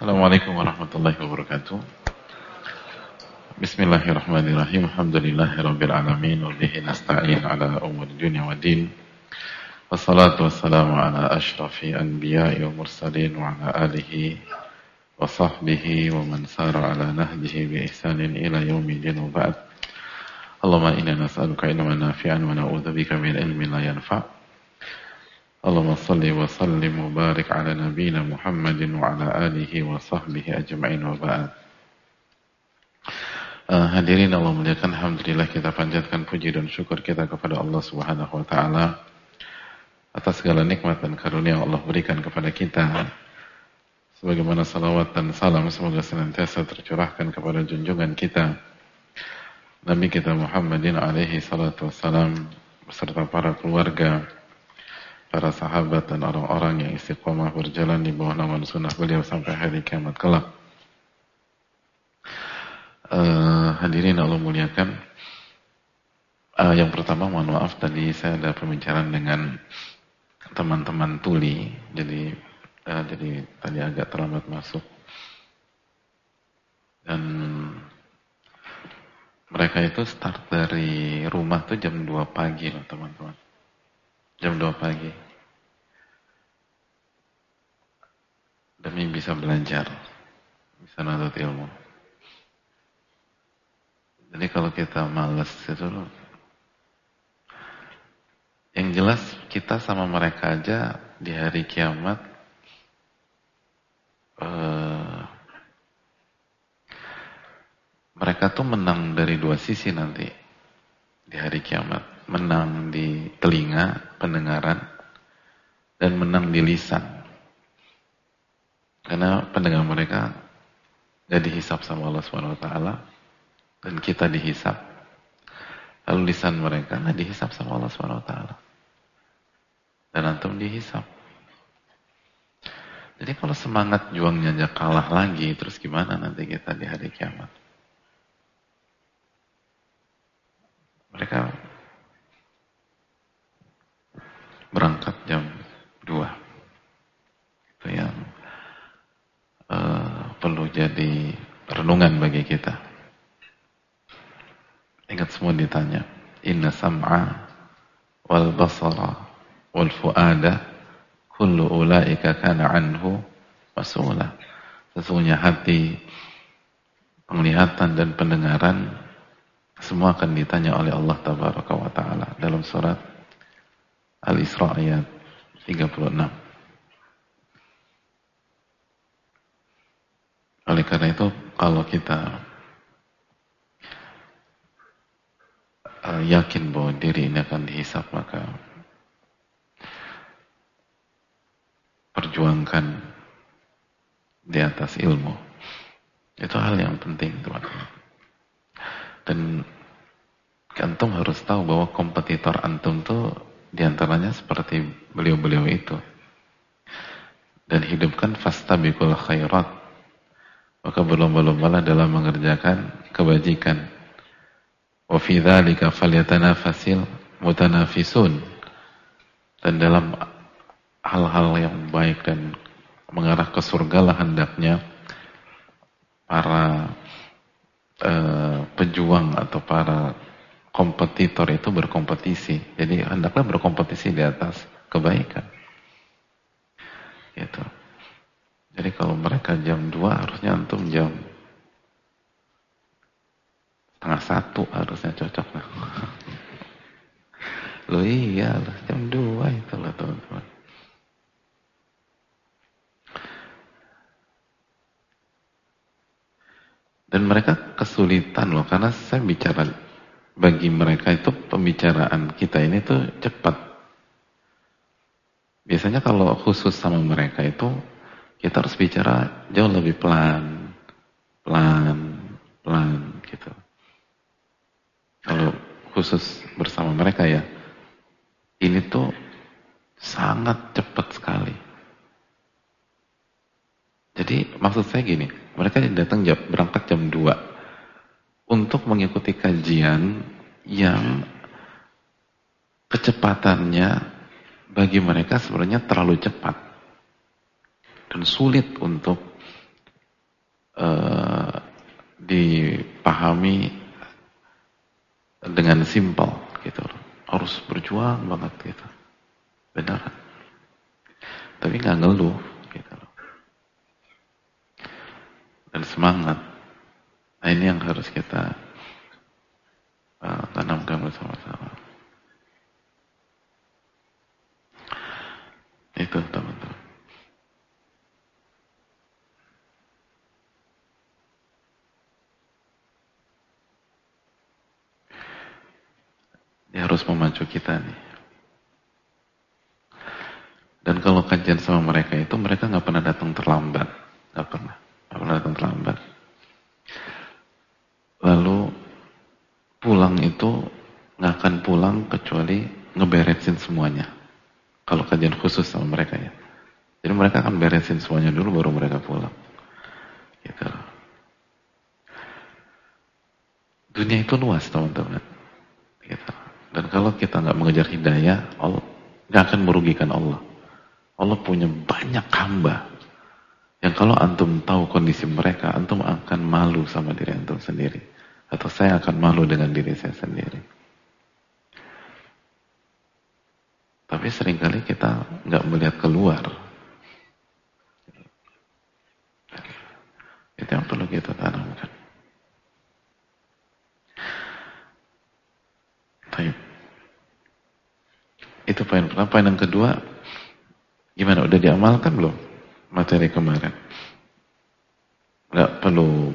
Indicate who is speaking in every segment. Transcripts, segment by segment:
Speaker 1: Assalamualaikum warahmatullahi wabarakatuh. Bismillahirrahmanirrahim. Alhamdulillahirabbil alamin wa bihi nasta'in ala umuri dunya waddin. Wassalatu wassalamu ala asyrafil anbiya'i wal mursalin wa ala alihi wa sahbihi wa man sara ala nahjihi bi ihsanin ila yaumil wa ba'd. Allahumma inna nas'aluka ilman nafi'an wa na'udzubika min ilmin la yanfa'. Allahumma salli wa sallim wa barik ala nabiyina Muhammadin wa ala alihi wa sahbihi ajma'in wa ba'd. Hadirin Allah muliakan, alhamdulillah kita panjatkan puji dan syukur kita kepada Allah Subhanahu wa taala atas segala nikmat dan karunia yang Allah berikan kepada kita. Sebagaimana salawat dan salam semoga senantiasa tercurahkan kepada junjungan kita Nabi kita Muhammadin alaihi salatu wassalam beserta para keluarga, para sahabat dan orang-orang yang istiqomah berjalan di bawah naungan sunnah beliau sampai hari kiamat kelak. Hadirin Allah muliakan. Yang pertama mohon maaf tadi saya ada pembicaraan dengan teman-teman tuli, jadi tadi agak terlambat masuk. Dan mereka itu start dari rumah tuh jam 2 pagi loh teman-teman. Jam 2 pagi. Demi bisa belajar, bisa nuntut ilmu. Jadi kalau kita malas itu loh, yang jelas kita sama mereka aja di hari kiamat mereka tuh menang dari dua sisi nanti di hari kiamat. Menang di telinga, pendengaran, dan menang di lisan. Karena pendengar mereka gak dihisap sama Allah SWT, dan kita dihisap. Lalu lisan mereka gak dihisap sama Allah SWT, dan antum dihisap. Jadi kalau semangat juangnya aja kalah lagi, terus gimana nanti kita di hari kiamat? Mereka berangkat jam 2. Itu yang perlu jadi renungan bagi kita. Ingat semua ditanya, inna sam'a wal basara wal fu'ada kullu ulaika kana anhu mas'ula. Sesungguhnya hati, penglihatan dan pendengaran semua akan ditanya oleh Allah Tabaraka wa Ta'ala dalam surat Al-Isra ayat 36. Oleh karena itu, kalau kita yakin bahwa diri ini akan dihisap, maka perjuangkan di atas ilmu. Itu hal yang penting, teman-teman. Dan antum harus tahu bahwa kompetitor antum tuh diantaranya seperti beliau-beliau itu. Dan hidupkan fastabiqul khairat. Maka berlomba-lombalah dalam mengerjakan kebajikan. Wa fi dzalika falyatanafasil mutanafisun. Dan dalam hal-hal yang baik dan mengarah ke surga lah hendaknya para pejuang atau para kompetitor itu berkompetisi. Jadi hendaklah berkompetisi di atas kebaikan. Gitu. Jadi kalau mereka jam 2 harusnya antum jam 12:30 harusnya cocok lah. Loh iya lah, jam 2 itu lah teman-teman. Dan mereka kesulitan loh, karena saya bicara, bagi mereka itu pembicaraan kita ini tuh cepat. Biasanya kalau khusus sama mereka itu kita harus bicara jauh lebih pelan gitu. Kalau khusus bersama mereka ya, ini tuh sangat cepat sekali. Jadi maksud saya gini, mereka datang berangkat jam 2 untuk mengikuti kajian yang kecepatannya bagi mereka sebenarnya terlalu cepat dan sulit untuk eh, dipahami dengan simpel gitu loh. Harus berjuang banget gitu. Benar. Tapi nggak ngeluh gitu loh. Dan semangat. Nah ini yang harus kita tanamkan bersama-sama. Itu teman-teman. Dia harus memacu kita nih. Dan kalau kajian sama mereka itu, mereka nggak pernah datang terlambat, nggak pernah datang terlambat. Lalu pulang itu nggak akan pulang kecuali ngeberesin semuanya. Kalau kajian khusus sama mereka ya. Jadi mereka akan beresin semuanya dulu baru mereka pulang. Gitu. Dunia itu luas teman-teman. Gitu. Dan kalau kita nggak mengejar hidayah, Allah nggak akan merugikan Allah. Allah punya banyak hamba yang kalau antum tahu kondisi mereka, antum akan malu sama diri antum sendiri. Atau saya akan malu dengan diri saya sendiri. Tapi seringkali kita nggak melihat keluar. Itu yang perlu kita tanamkan. Baik. Itu poin pertama. Poin yang kedua, gimana? Udah diamalkan belum materi kemarin? Nggak perlu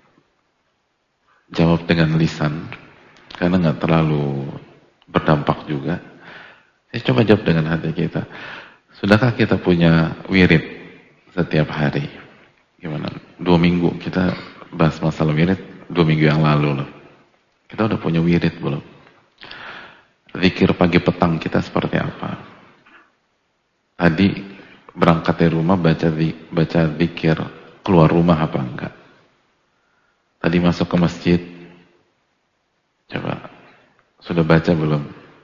Speaker 1: jawab dengan lisan, karena nggak terlalu berdampak juga. Saya coba jawab dengan hati kita. Sudahkah kita punya wirid setiap hari? Gimana? 2 minggu kita bahas masalah wirid, 2 minggu yang lalu loh. Kita udah punya wirid belum? Zikir pagi petang kita seperti apa? Tadi berangkat dari rumah baca zikir keluar rumah apa enggak? Tadi masuk ke masjid, coba sudah baca belum?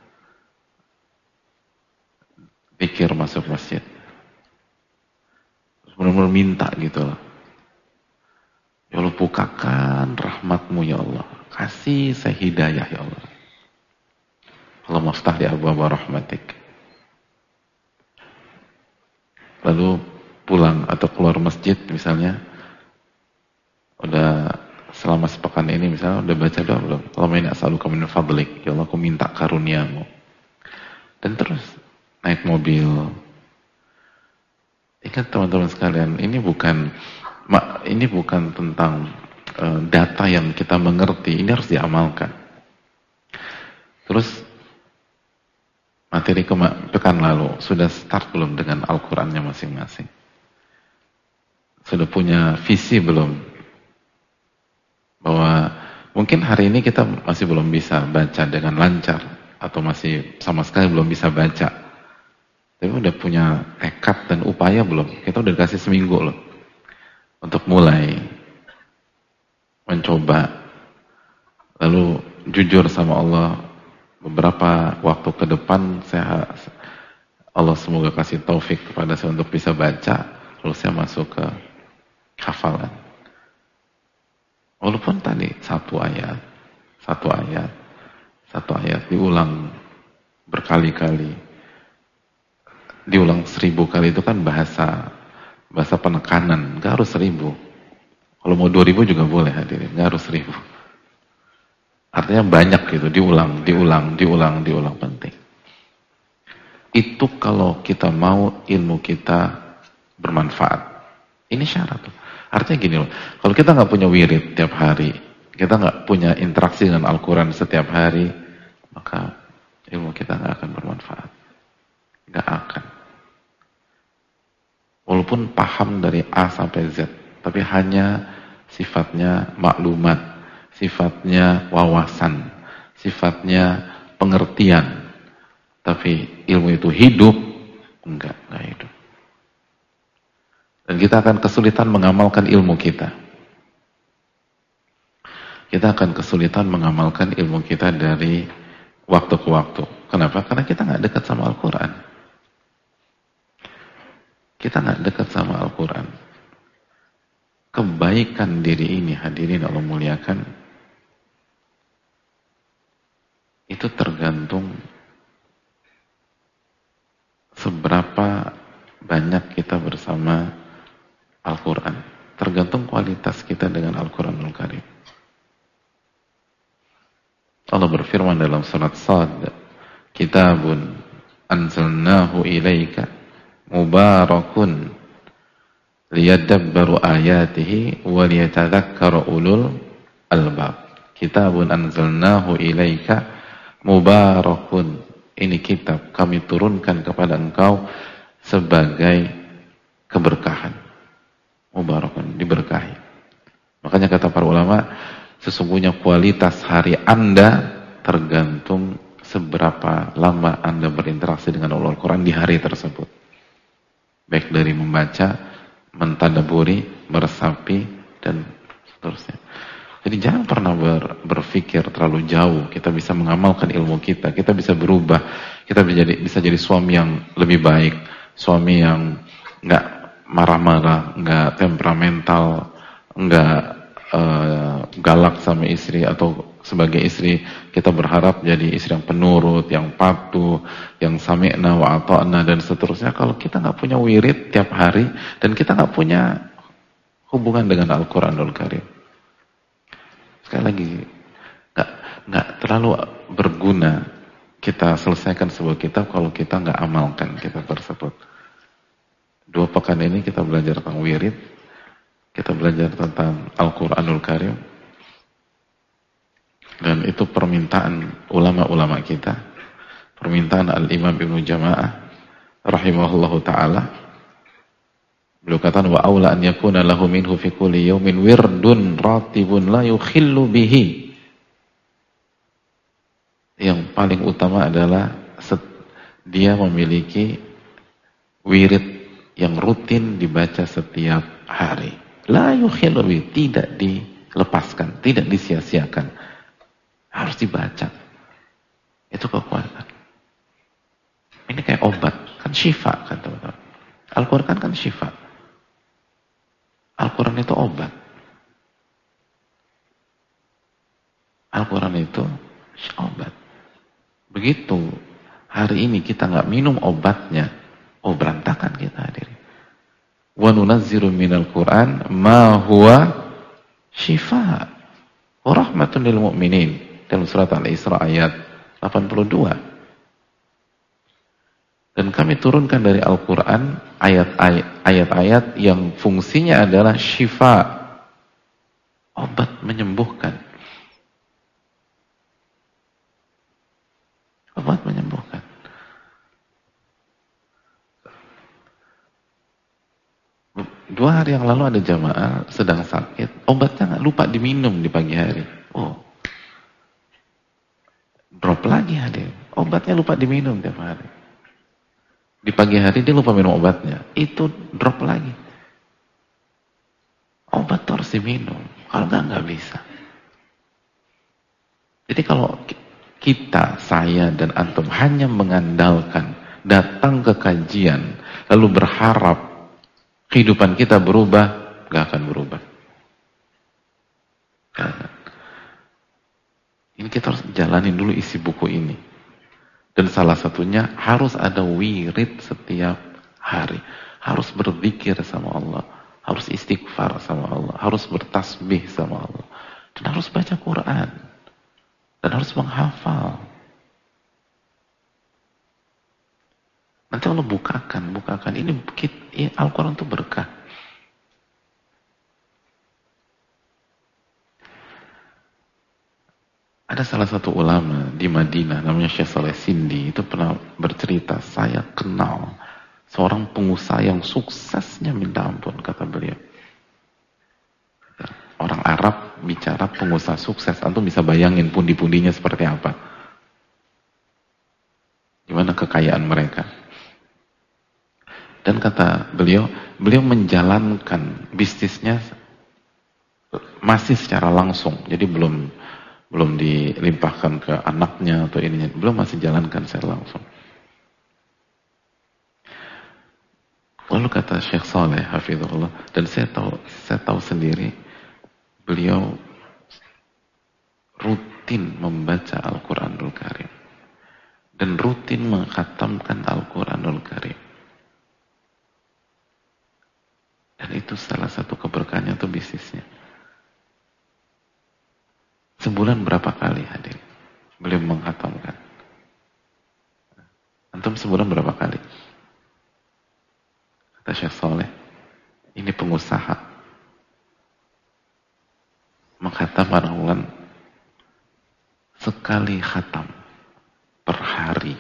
Speaker 1: Zikir masuk masjid. Benar-benar minta gitu loh. Ya Allah, bukakan rahmatmu ya Allah. Kasih saya hidayah ya Allah. Allah maftah di abwaaba rahmatik. Lalu pulang atau keluar masjid misalnya, udah selama sepekan ini misalnya udah baca doa belum? Allahumma inni as'aluka min fadlik. Ya Allah, aku minta karuniamu. Dan terus naik mobil. Ingat teman-teman sekalian, ini bukan tentang data yang kita mengerti, ini harus diamalkan. Terus materi pekan lalu sudah start belum dengan Al-Qur'annya masing-masing? Sudah punya visi belum? Bahwa mungkin hari ini kita masih belum bisa baca dengan lancar atau masih sama sekali belum bisa baca. Tapi udah punya tekad dan upaya belum? Kita udah dikasih seminggu loh untuk mulai mencoba. Lalu jujur sama Allah, beberapa waktu ke depan Allah semoga kasih taufik kepada saya untuk bisa baca, lalu saya masuk ke hafalan. Walaupun tadi satu ayat diulang berkali-kali. Diulang 1000 kali itu kan bahasa penekanan, nggak harus 1000. Kalau mau 2000 juga boleh hadirin, nggak harus 1000. Artinya banyak gitu, diulang penting. Itu kalau kita mau ilmu kita bermanfaat. Ini syarat tuh. Artinya gini loh, kalau kita nggak punya wirid tiap hari, kita nggak punya interaksi dengan Al-Quran setiap hari, maka ilmu kita nggak akan bermanfaat. Nggak akan. Walaupun paham dari A sampai Z, tapi hanya sifatnya maklumat, sifatnya wawasan, sifatnya pengertian. Tapi ilmu itu hidup, enggak hidup. Dan kita akan kesulitan mengamalkan ilmu kita. Kita akan kesulitan mengamalkan ilmu kita dari waktu ke waktu. Kenapa? Karena kita nggak dekat sama Al-Quran. Kita nggak dekat sama Al-Quran. kebaikan diri ini, hadirin Allah muliakan, itu tergantung seberapa banyak kita bersama Al-Quran. Tergantung kualitas kita dengan Al-Quranul Karim. Allah berfirman dalam surat Sad, Kitabun anzalnahu ilaika mubarakun liyadabbaru ayatihi wa liyatadhakkara ulul albab. Kitabun anzalnahu ilaika mubarakun. Ini kitab kami turunkan kepada engkau sebagai keberkahan. Mubarakun, diberkahi. Makanya kata para ulama, sesungguhnya kualitas hari Anda tergantung seberapa lama Anda berinteraksi dengan Al-Quran di hari tersebut. Baik dari membaca, mentadaburi, meresapi, dan seterusnya. Jadi jangan pernah berpikir terlalu jauh. Kita bisa mengamalkan ilmu kita, kita bisa berubah, kita bisa jadi suami yang lebih baik, suami yang nggak marah-marah, nggak temperamental, nggak galak sama istri, atau sebagai istri kita berharap jadi istri yang penurut, yang patuh, yang sami'na wa ata'na dan seterusnya. Kalau kita nggak punya wirid tiap hari dan kita nggak punya hubungan dengan Al-Quranul Karim, sekali lagi nggak terlalu berguna kita selesaikan sebuah kitab kalau kita nggak amalkan kitab tersebut. 2 pekan ini kita belajar tentang wirid, kita belajar tentang Al-Quranul Karim, dan itu permintaan ulama-ulama kita, permintaan Al-Imam Ibnu Jama'ah rahimahullahu ta'ala. Beliau katakan, wa aula an yakuna lahu minhu fi kulli yawmin wirdun ratibun la yukhillu bihi. Yang paling utama adalah dia memiliki wirid yang rutin dibaca setiap hari. La yukhillu bihi, tidak dilepaskan, tidak disia-siakan. Harus dibaca. Itu kekuatan. Ini kayak obat, kan syifa kan teman-teman. Al-Quran kan syifa. Al-Quran itu obat. Al-Quran itu obat. Begitu hari ini kita nggak minum obatnya, oh berantakan kita hadirin. Wa nunazziru minal Qur'an ma huwa shifa wa rahmatun lil mu'minin, dalam surat Al-Isra ayat 82. Dan kami turunkan dari Al-Quran ayat-ayat yang fungsinya adalah syifa, obat menyembuhkan. Obat menyembuhkan. Dua hari yang lalu ada jamaah sedang sakit, obatnya nggak lupa diminum di pagi hari. Oh, drop lagi hadir. Obatnya lupa diminum tiap hari. Di pagi hari dia lupa minum obatnya, itu drop lagi. Obat tuh harus diminum, kalau nggak bisa. Jadi kalau kita, saya dan antum hanya mengandalkan datang ke kajian, lalu berharap kehidupan kita berubah, nggak akan berubah. Karena ini kita harus jalanin dulu isi buku ini. Dan salah satunya harus ada wirid setiap hari. Harus berzikir sama Allah. Harus istighfar sama Allah. Harus bertasbih sama Allah. Dan harus baca Quran. Dan harus menghafal. Nanti Allah bukakan. Ini Al-Quran itu berkah. Ada salah satu ulama di Madinah, namanya Syekh Saleh Sindi, itu pernah bercerita, saya kenal seorang pengusaha yang suksesnya minta ampun, kata beliau. Orang Arab bicara pengusaha sukses, antum bisa bayangin pundi-pundinya seperti apa. Gimana kekayaan mereka. Dan kata beliau menjalankan bisnisnya masih secara langsung, jadi belum dilimpahkan ke anaknya atau ininya, belum, masih jalankan secara langsung. Lalu kata Syekh Saleh hafizahullah, dan saya tahu sendiri beliau rutin membaca Al-Qur'anul Karim dan rutin mengkhatamkan Al-Qur'anul Karim. Dan itu salah satu keberkahannya itu bisnisnya. Sebulan berapa kali hadir beliau mengkhatamkan? Antum sebulan berapa kali? Kata Syekh Saleh, ini pengusaha mengkhatam Al-Quran sekali khatam per hari.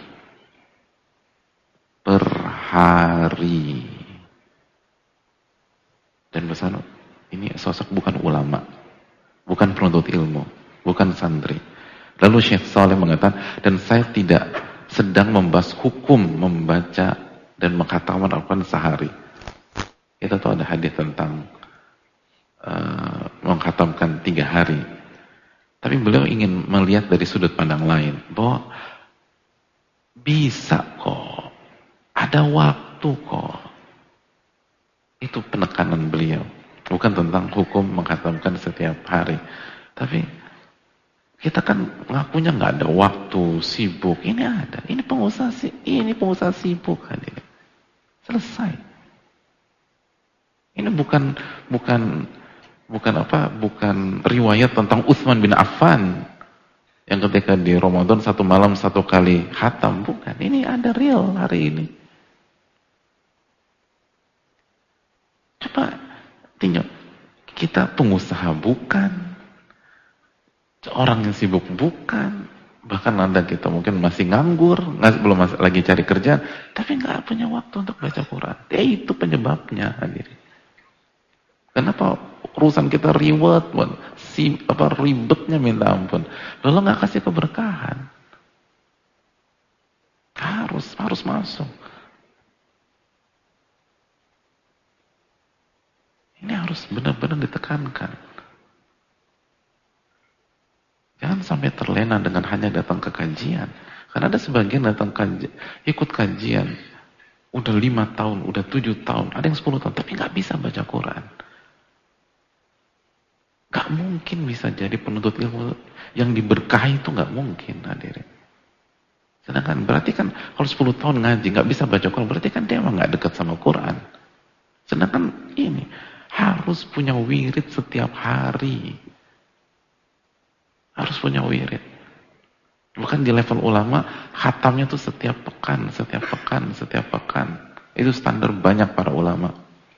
Speaker 1: Per hari. Dan bersama ini sosok bukan ulama, bukan penuntut ilmu, bukan santri. Lalu Syekh Saleh mengatakan, dan saya tidak sedang membahas hukum membaca dan mengkhatamkan Al-Quran sehari. Kita tahu ada hadis tentang mengkhatamkan 3 hari. Tapi beliau ingin melihat dari sudut pandang lain, bahwa bisa kok, ada waktu kok. Itu penekanan beliau. Bukan tentang hukum mengkhatamkan setiap hari. Tapi kita kan ngakunya nggak ada waktu, sibuk. Ini ada. Ini pengusaha sibuk hadir. Selesai. Ini bukan riwayat tentang Utsman bin Affan yang ketika di Ramadan 1 malam 1 kali khatam. Bukan. Ini ada real hari ini. Coba tinjau, kita pengusaha bukan, orang yang sibuk bukan, bahkan Anda kita mungkin masih nganggur, belum lagi cari kerja, tapi nggak punya waktu untuk baca Quran. Itu penyebabnya hadirin. Kenapa urusan kita ribetnya minta ampun, lalu nggak kasih keberkahan? Harus masuk. Ini harus benar-benar ditekankan. Jangan sampai terlena dengan hanya datang ke kajian. Karena ada sebagian datang ikut kajian, udah 5 tahun, udah 7 tahun, ada yang 10 tahun, tapi nggak bisa baca Quran. Nggak mungkin bisa jadi penuntut ilmu yang diberkahi, itu nggak mungkin hadirin. Sedangkan berarti kan kalau 10 tahun ngaji nggak bisa baca Quran, berarti kan dia emang nggak dekat sama Quran. Sedangkan ini harus punya wirid setiap hari. Harus punya wirid. Bukan di level ulama, khatamnya tuh setiap pekan. Itu standar banyak para ulama.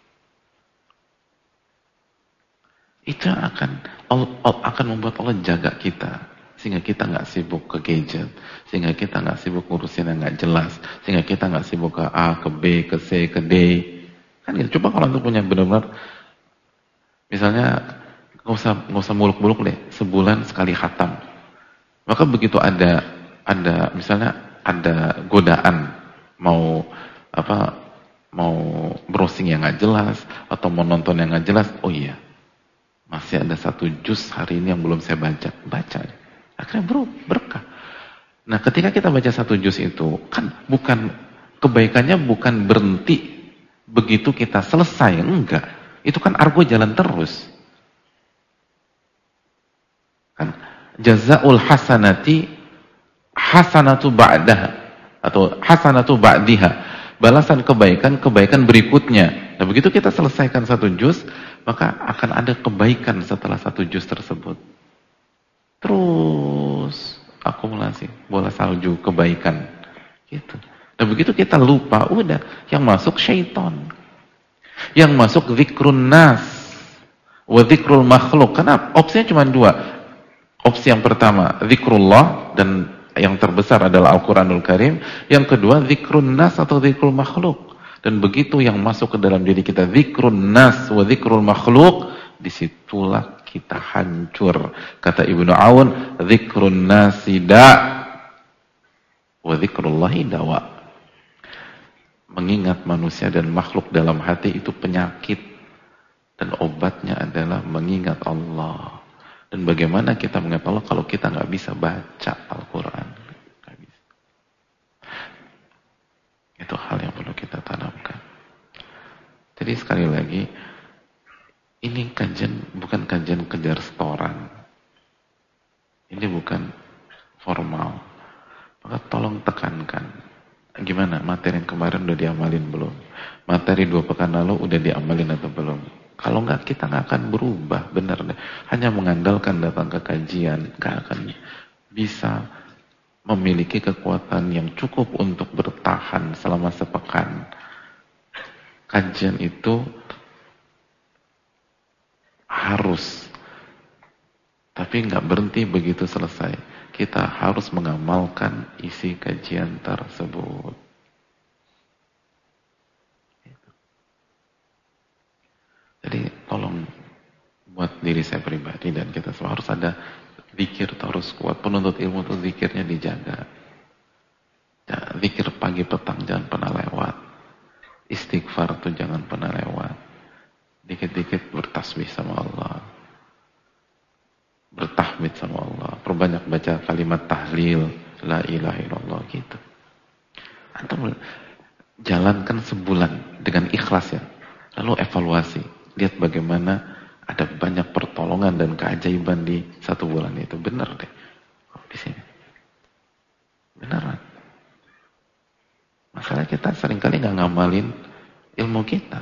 Speaker 1: Itu akan membuat Allah jaga kita. Sehingga kita nggak sibuk ke gadget. Sehingga kita nggak sibuk ngurusin yang nggak jelas. Sehingga kita nggak sibuk ke A, ke B, ke C, ke D. Kan gitu. Coba kalau untuk punya benar-benar, misalnya nggak usah muluk-muluk deh, sebulan sekali khatam. Maka begitu ada misalnya ada godaan mau browsing yang nggak jelas atau mau nonton yang nggak jelas, oh iya, masih ada 1 juz hari ini yang belum saya baca. Akhirnya berkah. Nah, ketika kita baca 1 juz itu kan kebaikannya bukan berhenti begitu kita selesai, enggak. Itu kan argo jalan terus. Kan jazaul hasanatu ba'daha atau hasanatu ba'diha. Balasan kebaikan berikutnya. Nah, begitu kita selesaikan 1 juz, maka akan ada kebaikan setelah 1 juz tersebut. Terus akumulasi bola salju kebaikan gitu. Nah, begitu kita lupa, udah yang masuk syaitan. Yang masuk zikrun nas wa zikrul makhluk. Karena opsinya cuma 2. Opsi yang pertama zikrullah, dan yang terbesar adalah Al-Quranul Karim. Yang kedua zikrun nas atau zikrul makhluk. Dan begitu yang masuk ke dalam diri kita zikrun nas wa zikrul makhluk, disitulah kita hancur. Kata Ibnu Aun, zikrun nasi wa zikrullahi dawa. Mengingat manusia dan makhluk dalam hati itu penyakit, dan obatnya adalah mengingat Allah. Dan bagaimana kita mengingat Allah kalau kita nggak bisa baca Al-Quran? Nggak bisa. Itu hal yang perlu kita tanamkan. Jadi sekali lagi, ini kajian bukan kajian kejar setoran. Ini bukan formal. Maka tolong tekankan. Gimana? Materi yang kemarin udah diamalin belum? Materi 2 pekan lalu udah diamalin atau belum? Kalau enggak, kita nggak akan berubah. Benar deh. Hanya mengandalkan datang ke kajian, nggak akan bisa memiliki kekuatan yang cukup untuk bertahan selama sepekan. Kajian itu harus, tapi nggak berhenti begitu selesai. Kita harus mengamalkan isi kajian tersebut. Jadi tolong buat diri saya pribadi dan kita semua harus ada zikir terus kuat. Penuntut ilmu itu zikirnya dijaga. Ya, zikir pagi petang jangan pernah lewat. Istighfar tuh jangan pernah lewat. Dikit-dikit bertasbih sama Allah. Bertahmid sama Allah. Perbanyak baca kalimat tahlil. La ilaha illallah gitu. Antum jalankan sebulan dengan ikhlas ya. Lalu evaluasi. Lihat bagaimana ada banyak pertolongan dan keajaiban di 1 bulan itu. Benar deh. Di sini. Beneran. Masalah kita seringkali nggak ngamalin ilmu kita.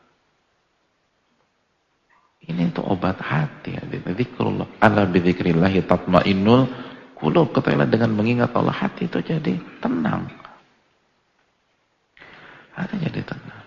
Speaker 1: Ini itu obat hati. Zikrullah. Ala bidzikrillahi tatmainnul qulub. Ketahuilah dengan mengingat Allah, hati itu jadi tenang. Hati jadi tenang.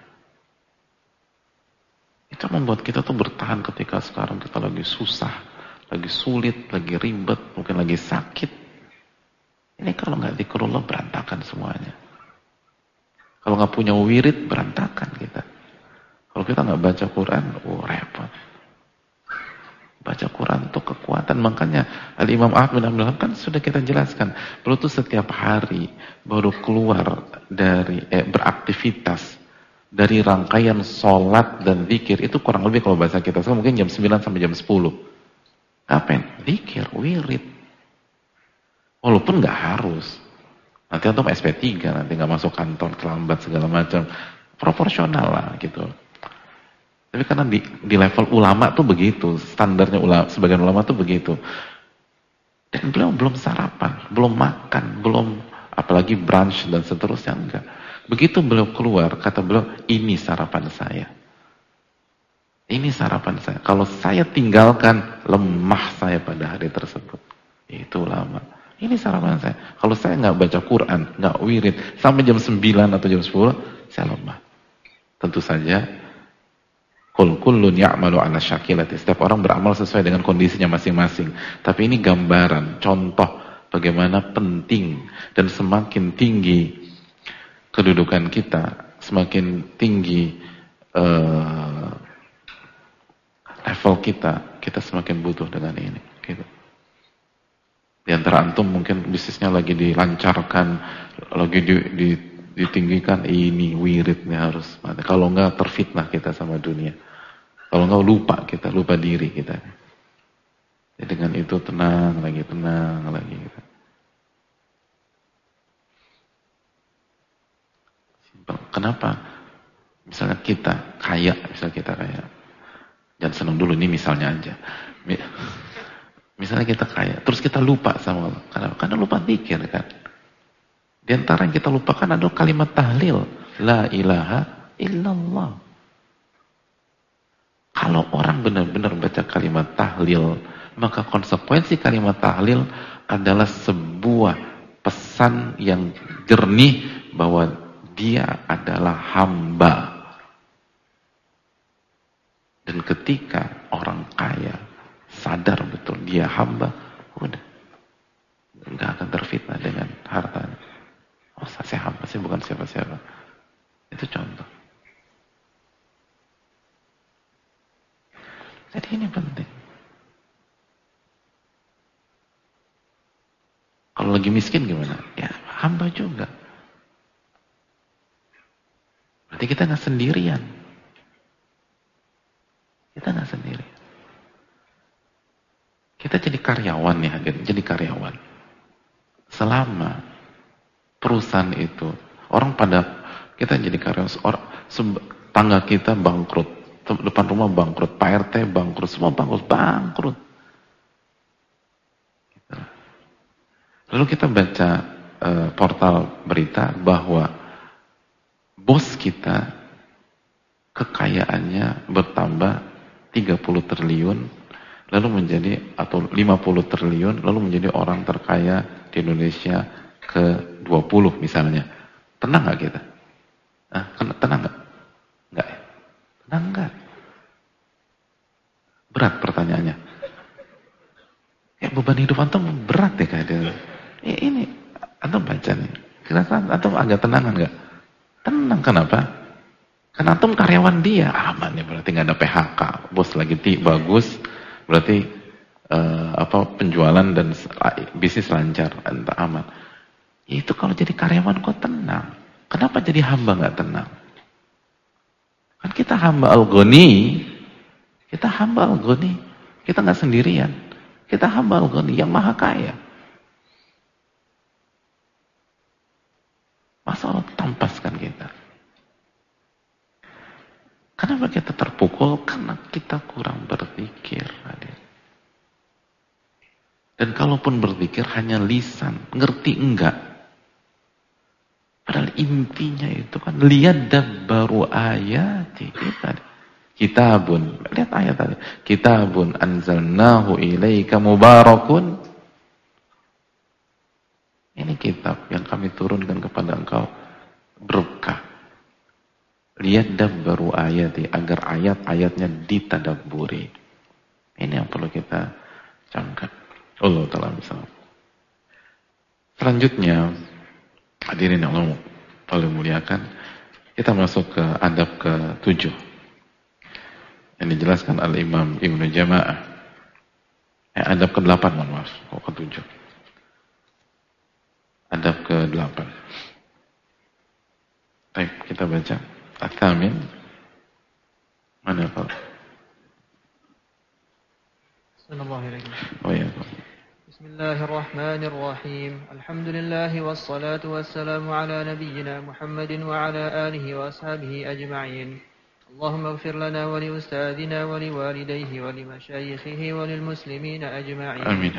Speaker 1: Itu membuat kita tuh bertahan ketika sekarang kita lagi susah, lagi sulit, lagi ribet, mungkin lagi sakit. Ini kalau nggak zikrullah berantakan semuanya. Kalau nggak punya wirid berantakan kita. Kalau kita nggak baca Quran, repot. Baca Quran itu kekuatan. Makanya Al-Imam Ahmad bin Hanbal kan sudah kita jelaskan. Beliau tuh setiap hari baru keluar dari beraktivitas dari rangkaian sholat dan zikir itu kurang lebih kalau bahasa kita sekarang mungkin jam 9 sampai jam 10. Ngapain? Zikir, wirid. Walaupun nggak harus. Nanti antum SP3, nanti nggak masuk kantor terlambat segala macam. Proporsional lah gitu. Tapi karena di level ulama tuh begitu, standarnya sebagian ulama tuh begitu. Dan beliau belum sarapan, belum makan, belum apalagi brunch dan seterusnya, enggak. Begitu beliau keluar, kata beliau, ini sarapan saya. Ini sarapan saya. Kalau saya tinggalkan, lemah saya pada hari tersebut. Itu ulama. Ini sarapan saya. Kalau saya nggak baca Quran, nggak wirid, sampai jam 9 atau jam 10, saya lemah. Tentu saja, qul kullun ya'malu 'ala syakilati. Setiap orang beramal sesuai dengan kondisinya masing-masing. Tapi ini gambaran, contoh bagaimana penting dan semakin tinggi kedudukan kita, semakin tinggi level kita semakin butuh dengan ini. Gitu. Di antara antum mungkin bisnisnya lagi dilancarkan, lagi ditinggikan, ini wiridnya harus. Kalau enggak terfitnah kita sama dunia. Kalau enggak lupa diri kita. Jadi dengan itu tenang lagi. Gitu. Kenapa? Misalnya kita kaya. Jangan senang dulu, ini misalnya aja. Misalnya kita kaya, terus kita lupa sama Allah. Kenapa? Karena lupa zikir kan. Di antara yang kita lupakan adalah kalimat tahlil. La ilaha illallah. Kalau orang benar-benar baca kalimat tahlil, maka konsekuensi kalimat tahlil adalah sebuah pesan yang jernih bahwa dia adalah hamba. Dan ketika orang kaya sadar betul dia hamba, udah nggak akan terfitnah dengan hartanya. Oh, saya hamba, saya bukan siapa-siapa. Itu contoh. Jadi ini penting. Kalau lagi miskin gimana? Ya hamba juga. Berarti kita nggak sendirian. Kita nggak sendiri. Kita jadi karyawan ya, jadi karyawan. Selama perusahaan itu, orang pada Kita jadi karyawan, tangga kita bangkrut, depan rumah bangkrut, Pak RT bangkrut, semua bangkrut. Lalu kita baca portal berita bahwa bos kita kekayaannya bertambah 30 triliun lalu menjadi, atau 50 triliun lalu menjadi orang terkaya di Indonesia ke-20 misalnya. Tenang gak kita? Tenang gak? Enggak ya? Tenang gak? Berat pertanyaannya. Ya beban hidup antum berat ya kayaknya. Ini antum baca nih. Kira-kira antum agak tenangan gak? Tenang, kenapa? Karena antum karyawan dia, aman ya, berarti gak ada PHK. Bos lagi bagus, berarti penjualan dan bisnis lancar, entah aman. Itu kalau jadi karyawan kok tenang. Kenapa jadi hamba gak tenang? Kan kita hamba Al-Ghani. Kita hamba Al-Ghani. Kita gak sendirian. Kita hamba Al-Ghani yang maha kaya. Masa Allah tampaskan kita? Kenapa kita terpukul? Karena kita kurang berpikir. Dan kalaupun berpikir hanya lisan, ngerti enggak? Padahal intinya itu kan liyadabbaru ayati. Kitabun, lihat ayat tadi. Kitabun anzalnahu ilaika mubarakun. Ini kitab yang kami turunkan kepada engkau berkah. Liyadabbaru ayati, agar ayat-ayatnya ditadabburi. Ini yang perlu kita camkan. Allah Ta'ala misalnya. Selanjutnya, hadirin yang Allah paling muliakan, kita masuk ke adab ke-7 yang dijelaskan Al-Imam Ibnu Jama'ah. Adab ke-8, mohon maaf, ke-7. Adab ke-8. Baik, kita baca. At-Thamin. Mana Pak?
Speaker 2: Bismillahirrahmanirrahim.
Speaker 1: Oh ya,
Speaker 2: بسم الله الرحمن الرحيم الحمد لله والصلاة والسلام على نبينا محمد وعلى آله وأصحابه أجمعين اللهم اغفر لنا ولأستاذنا ولوالديه ولمشايخه وللمسلمين أجمعين
Speaker 1: آمين.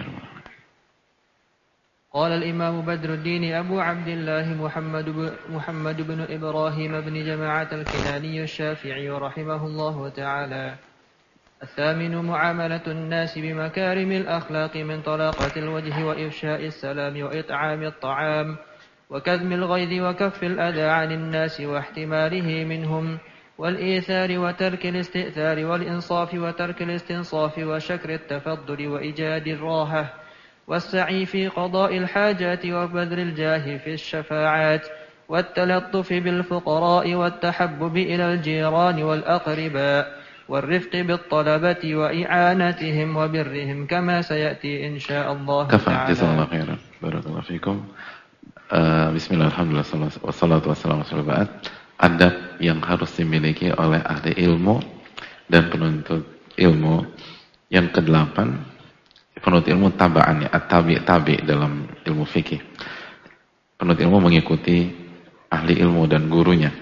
Speaker 2: قال الإمام بدر الدين أبو عبد الله محمد بن إبراهيم بن جماعة الكناني الشافعي رحمه الله تعالى الثامن معاملة الناس بمكارم الأخلاق من طلاقة الوجه وإفشاء السلام وإطعام الطعام وكظم الغيظ وكف الأذى عن الناس واحتماله منهم والإيثار وترك الاستئثار والإنصاف وترك الاستنصاف وشكر التفضل وإيجاد الراحة والسعي في قضاء الحاجات وبذل الجاه في الشفاعات والتلطف بالفقراء والتحبب إلى الجيران والأقرباء والرفق بالطلبة وإعانتهم وبرهم كما سيأتي إن شاء الله تعالى.
Speaker 1: جزاك الله خيرا. بارك الله فيكم. Bismillah, alhamdulillah, wassalatu wassalamu ala rasulillah. Adab yang harus dimiliki oleh ahli ilmu dan penuntut ilmu. Yang ke-8, penuntut ilmu tabaan, ya, at-tabi' dalam ilmu fikih. Penuntut ilmu mengikuti ahli ilmu dan gurunya.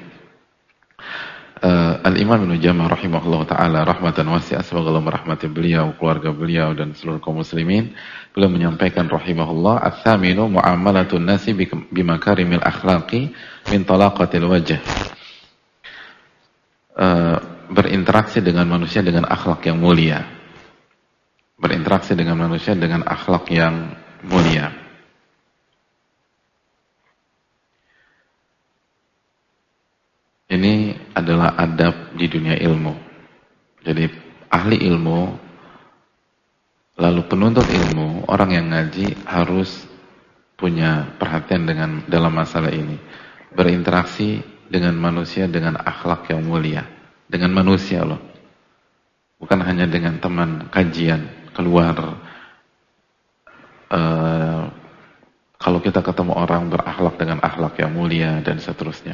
Speaker 1: Al-Imam Ibnu Jama'ah rahimahullah ta'ala rahmatan wasi'ah, semoga Allah merahmati beliau, keluarga beliau dan seluruh kaum muslimin. Beliau menyampaikan rahimahullah, "Ats-tsaminu mu'amalatun nasi bimakarimil akhlaqi min talaqatil wajh." Berinteraksi dengan manusia dengan akhlak yang mulia. Berinteraksi dengan manusia dengan akhlak yang mulia. Ini adalah adab di dunia ilmu. Jadi ahli ilmu, lalu penuntut ilmu, orang yang ngaji harus punya perhatian dalam masalah ini. Berinteraksi dengan manusia dengan akhlak yang mulia. Dengan manusia loh. Bukan hanya dengan teman kajian, keluar. Kalau kita ketemu orang berakhlak dengan akhlak yang mulia dan seterusnya.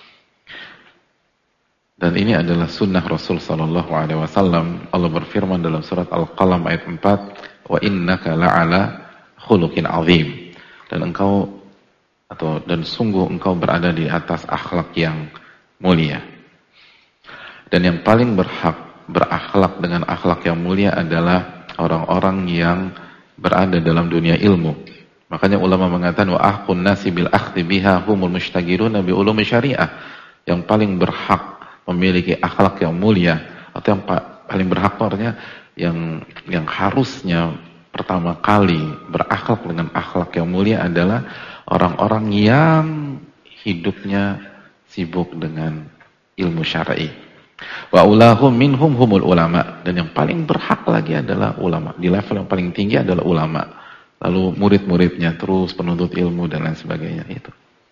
Speaker 1: Dan ini adalah sunnah Rasul sallallahu alaihi wasallam. Allah berfirman dalam surat Al-Qalam ayat 4, "Wa innaka la'ala khuluqin 'azim." Dan engkau dan sungguh engkau berada di atas akhlak yang mulia. Dan yang paling berhak berakhlak dengan akhlak yang mulia adalah orang-orang yang berada dalam dunia ilmu. Makanya ulama mengatakan wa ahqun nasi bil akhdi biha humul mushtagiruna bi ulumi syariah. Yang paling berhak memiliki akhlak yang mulia atau yang paling berhak artinya yang harusnya pertama kali berakhlak dengan akhlak yang mulia adalah orang-orang yang hidupnya sibuk dengan ilmu syar'i. Wa ulahum minhum humul ulama, dan yang paling berhak lagi adalah ulama. Di level yang paling tinggi adalah ulama. Lalu murid-muridnya, terus penuntut ilmu dan lain sebagainya itu.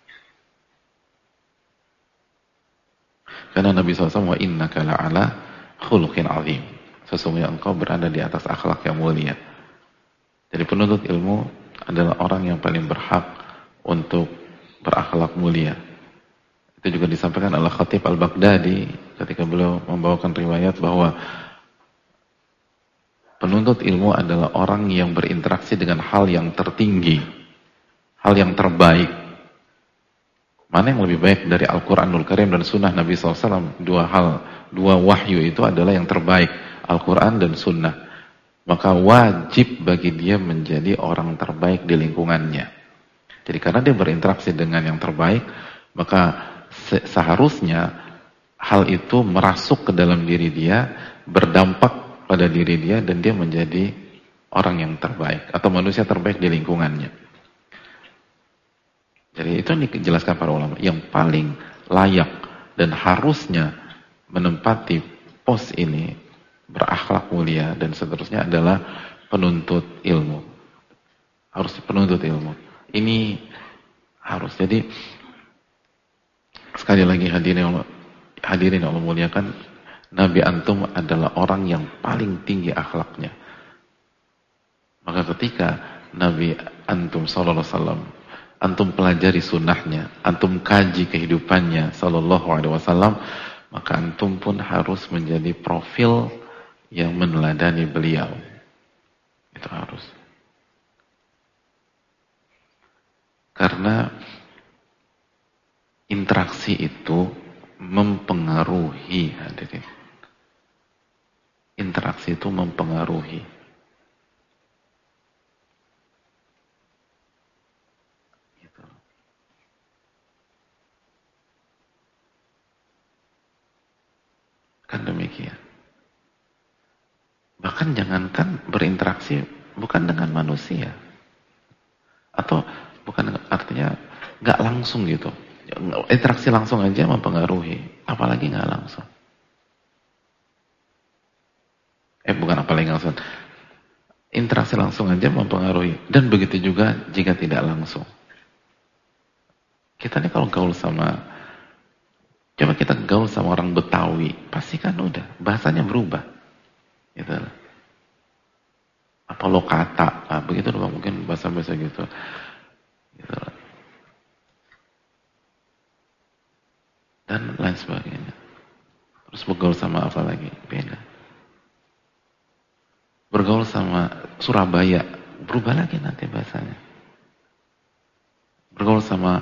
Speaker 1: Karena Nabi SAW wa innaka la'ala khuluqin azim. Sesungguhnya engkau berada di atas akhlak yang mulia. Jadi penuntut ilmu adalah orang yang paling berhak untuk berakhlak mulia. Itu juga disampaikan oleh Khatib Al-Baghdadi ketika beliau membawakan riwayat bahwa penuntut ilmu adalah orang yang berinteraksi dengan hal yang tertinggi, hal yang terbaik. Mana yang lebih baik dari Al-Quranul Karim dan Sunnah Nabi SAW? Dua wahyu itu adalah yang terbaik, Al-Quran dan Sunnah. Maka wajib bagi dia menjadi orang terbaik di lingkungannya. Jadi karena dia berinteraksi dengan yang terbaik, maka seharusnya hal itu merasuk ke dalam diri dia, berdampak pada diri dia, dan dia menjadi orang yang terbaik atau manusia terbaik di lingkungannya. Jadi itu dijelaskan para ulama. Yang paling layak dan harusnya menempati pos ini, berakhlak mulia dan seterusnya adalah penuntut ilmu. Harus penuntut ilmu. Ini harus. Jadi sekali lagi hadirin Allah muliakan, Nabi antum adalah orang yang paling tinggi akhlaknya. Maka ketika Nabi antum sallallahu alaihi wasallam, antum pelajari sunnahnya, antum kaji kehidupannya sallallahu alaihi wasallam, maka antum pun harus menjadi profil yang meneladani beliau. Itu harus. Karena interaksi itu mempengaruhi, hadirin. Interaksi itu mempengaruhi. Gitu. Kan demikian. Bahkan jangankan berinteraksi bukan dengan manusia. Atau bukan artinya nggak langsung gitu. Interaksi langsung aja mempengaruhi, apalagi nggak langsung. Bukan apalagi langsung. Interaksi langsung aja mempengaruhi, dan begitu juga jika tidak langsung. Kita nih kalau gaul sama, coba kita gaul sama orang Betawi, pasti kan udah bahasanya berubah, gitu. Apa lokata, begitu loh, mungkin bahasa-bahasa gitu. Dan lain sebagainya. Terus bergaul sama apa lagi? Beda. Bergaul sama Surabaya, berubah lagi nanti bahasanya. Bergaul sama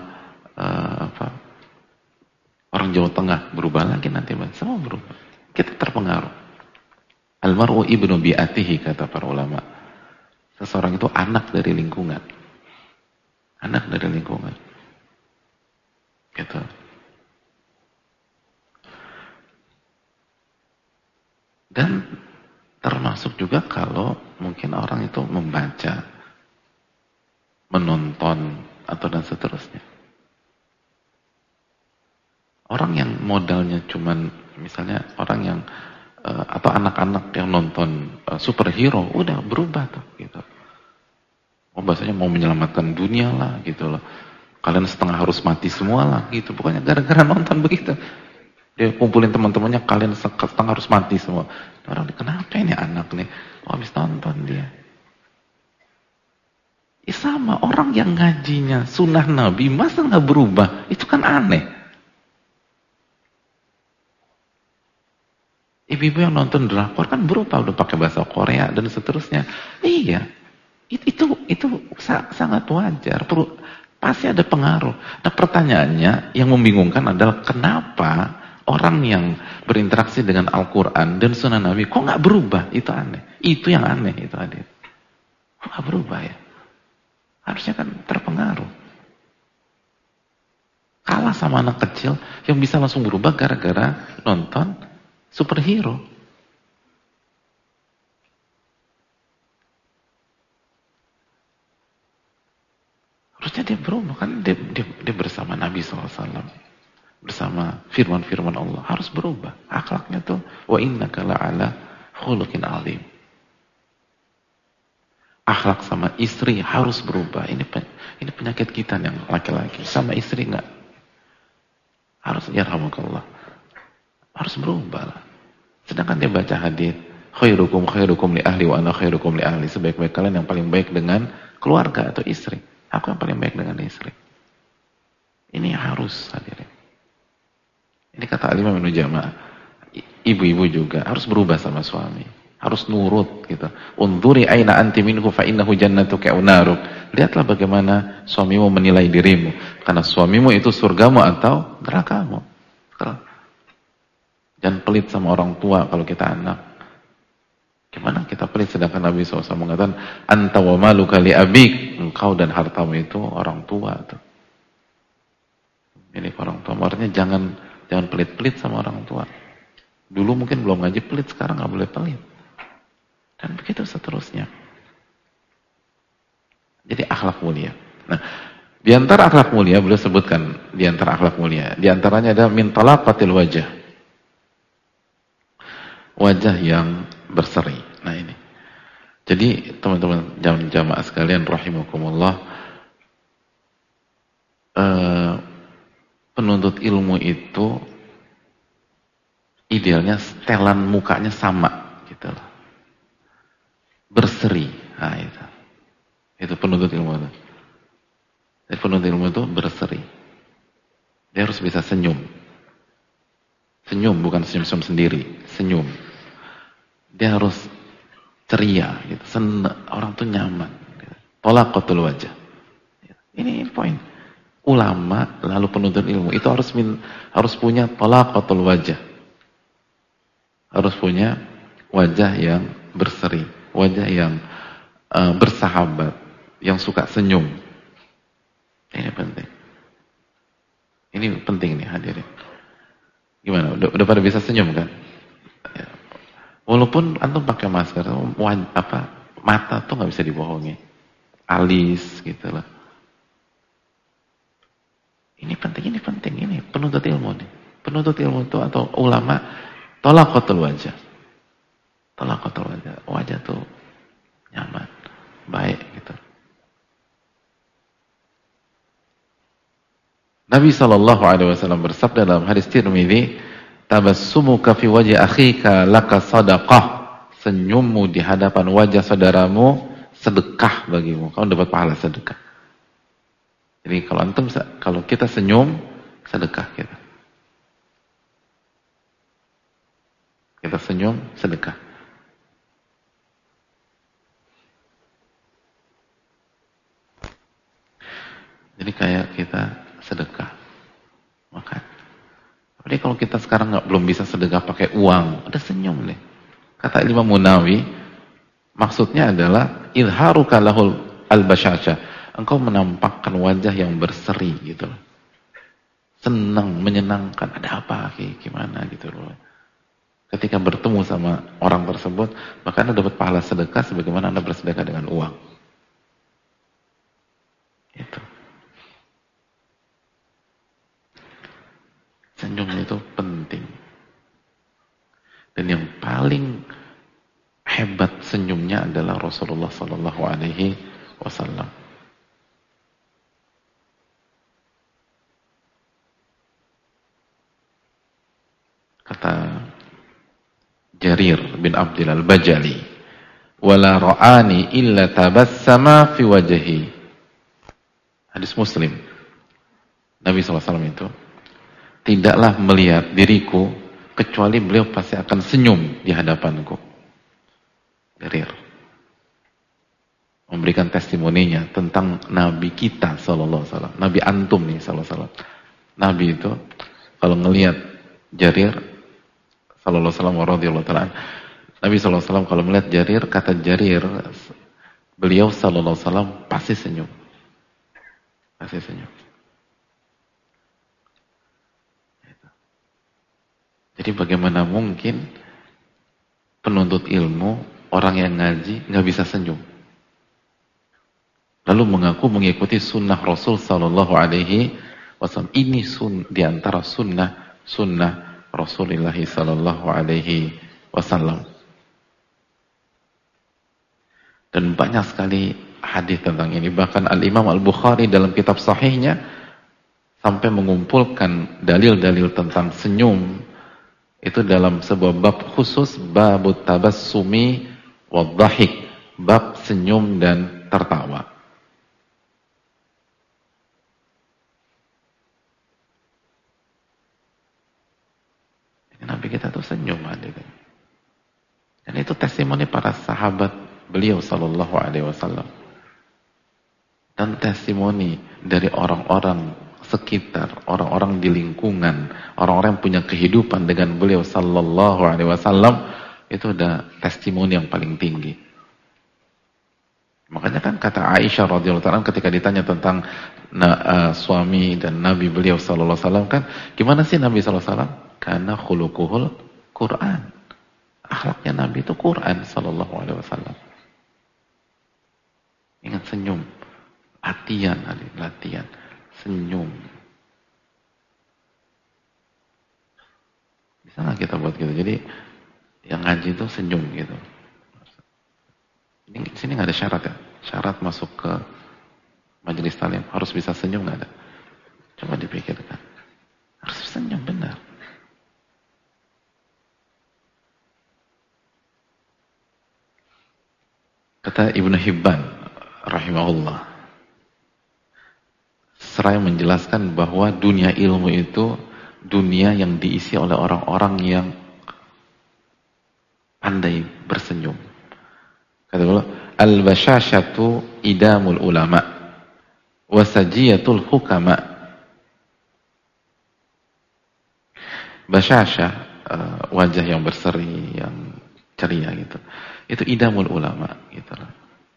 Speaker 1: orang Jawa Tengah, berubah lagi nanti bahasa. Semua berubah. Kita terpengaruh. Almar'u ibnu bi'atihi, kata para ulama. Seseorang itu anak dari lingkungan. Anak dari lingkungan. Gitu. Dan termasuk juga kalau mungkin orang itu membaca, menonton, atau dan seterusnya. Orang yang modalnya cuman, misalnya orang yang, atau anak-anak yang nonton superhero, udah berubah tuh, gitu. Oh bahasanya mau menyelamatkan dunia lah, gitu loh. Kalian setengah harus mati semua lah, gitu. Pokoknya gara-gara nonton begitu. Dia kumpulin teman-temannya, kalian setengah harus mati semua. Orang, kenapa ini anak nih? Oh, habis nonton dia. Sama orang yang ngajinya sunnah Nabi, masa nggak berubah? Itu kan aneh. Ibu-ibu yang nonton drakor kan berubah, udah pakai bahasa Korea dan seterusnya. Iya, itu sangat wajar. Pasti ada pengaruh. Nah pertanyaannya yang membingungkan adalah kenapa orang yang berinteraksi dengan Al-Quran dan Sunnah Nabi kok nggak berubah? Itu aneh. Itu yang aneh itu hadir. Kok nggak berubah ya? Harusnya kan terpengaruh. Kalah sama anak kecil yang bisa langsung berubah gara-gara nonton superhero. Harusnya dia berubah kan dia bersama Nabi SAW, bersama firman-firman Allah, harus berubah. Akhlaknya tuh wa innaka la'ala khuluqin azim. Akhlak sama istri harus berubah. Ini penyakit kita yang laki-laki. Sama istri enggak. Harus yarhamukallah. Harus berubah lah. Sedangkan dia baca hadis, khairukum li ahli wa ana khairukum li ahli. Sebaik-baik kalian yang paling baik dengan keluarga atau istri. Aku yang paling baik dengan istri. Ini harus hadirin. Ini kata Al-Imam Ibnu Jama'ah. Ibu-ibu juga harus berubah sama suami. Harus nurut gitu. Unduri aina anti minhu fa innahu jannatuka unaruk. Lihatlah bagaimana suamimu menilai dirimu. Karena suamimu itu surgamu atau nerakamu. Jangan pelit sama orang tua kalau kita anak. Gimana kita pelit sedangkan Nabi SAW mengatakan anta wa maluka li abik. Engkau dan hartamu itu orang tua tuh. Milik orang tua. Artinya jangan pelit-pelit sama orang tua. Dulu mungkin belum ngaji pelit, sekarang nggak boleh pelit. Dan begitu seterusnya. Jadi akhlak mulia. Nah, di antara akhlak mulia beliau sebutkan di antara akhlak mulia, di antaranya ada min talaqatil wajah. Wajah yang berseri. Nah ini. Jadi teman-teman jamaah sekalian rahimakumullah, penuntut ilmu itu idealnya setelan mukanya sama gitu loh. Berseri. Nah itu. Itu penuntut ilmu itu. Jadi penuntut ilmu itu berseri. Dia harus bisa senyum. Senyum bukan senyum-senyum sendiri, senyum. Dia harus ceria gitu. Orang tuh nyaman gitu. Talaqatul wajah. Ini poin. Ulama lalu penuntut ilmu itu harus punya talaqatul wajah. Harus punya wajah yang berseri, wajah yang bersahabat, yang suka senyum. Ini penting. Ini penting nih hadirin. Gimana? Udah pada bisa senyum kan? Ya. Walaupun antum pakai masker, mata tuh nggak bisa dibohongi. Alis gitu lah. Ini penting, ini penuntut ilmu nih. Penuntut ilmu itu atau ulama talaqatul wajah. Talaqatul wajah. Wajah tuh nyaman, baik gitu. Nabi SAW bersabda dalam hadis Tirmidzi, tabassumuka fi wajhi akhika laka sadaqah. Senyummu di hadapan wajah saudaramu sedekah bagimu. Kamu dapat pahala sedekah. Jadi kalau kita senyum, sedekah kita. Kita senyum, sedekah. Jadi kayak kita sedekah. Makan. Jadi kalau kita sekarang belum bisa sedekah pakai uang, ada senyum nih. Kata Imam Munawi, maksudnya adalah izharuka lahul al-bashasha. Engkau menampakkan wajah yang berseri gitu loh. Senang, menyenangkan. Ada apa? Gimana gitu loh. Ketika bertemu sama orang tersebut, maka Anda dapat pahala sedekah sebagaimana Anda bersedekah dengan uang. Itu. Senyum itu penting. Dan yang paling hebat senyumnya adalah Rasulullah sallallahu alaihi wasallam. Kata Jarir bin Abdil al-Bajali, wala ra'ani illa tabassama fi wajhi. Hadis Muslim. Nabi SAW itu tidaklah melihat diriku kecuali beliau pasti akan senyum di hadapanku. Jarir memberikan testimoninya tentang Nabi kita sallallahu alaihi wasallam. Nabi antum nih sallallahu alaihi wasallam. Nabi itu kalau ngelihat Jarir sallallahu alaihi wasallam radhiyallahu ta'ala, Nabi sallallahu alaihi wasallam kalau melihat Jarir, kata Jarir, beliau sallallahu alaihi wasallam pasti senyum. Pasti senyum. Jadi bagaimana mungkin penuntut ilmu, orang yang ngaji nggak bisa senyum? Lalu mengaku mengikuti sunnah Rasul sallallahu alaihi wasallam. Ini di antara sunnah Rasulullah sallallahu alaihi wasallam. Dan banyak sekali hadis tentang ini. Bahkan Al-Imam Al-Bukhari dalam kitab sahihnya sampai mengumpulkan dalil-dalil tentang senyum itu dalam sebuah bab khusus, babut tabassumi wadhahik, bab senyum dan tertawa. Nabi kita tuh senyum hadir. Dan itu testimoni para sahabat beliau sallallahu alaihi wasallam. Dan testimoni dari orang-orang sekitar, orang-orang di lingkungan, orang-orang yang punya kehidupan dengan beliau sallallahu alaihi wasallam, itu udah testimoni yang paling tinggi. Makanya kan kata Aisyah radhiyallahu ta'ala ketika ditanya tentang suami dan nabi beliau sallallahu alaihi wasallam, kan gimana sih Nabi sallallahu alaihi wasallam? Karena khuluquhul Quran. Akhlaknya Nabi itu Quran sallallahu alaihi wasallam. Ingat senyum. Latihan. Senyum. Bisa nggak kita buat gitu? Jadi yang ngaji itu senyum gitu. Ini sini nggak ada syarat ya? Syarat masuk ke majelis taklim harus bisa senyum, nggak ada? Coba dipikirkan. Harus senyum benar. Kata Ibnu Hibban rahimahullah, seraya menjelaskan bahwa dunia ilmu itu dunia yang diisi oleh orang-orang yang pandai bersenyum. Kata beliau, al-bashashatu idamul ulama wasajiyatul hukama. Bashashah, wajah yang berseri, yang ceria gitu. Itu idamul ulama gitu loh.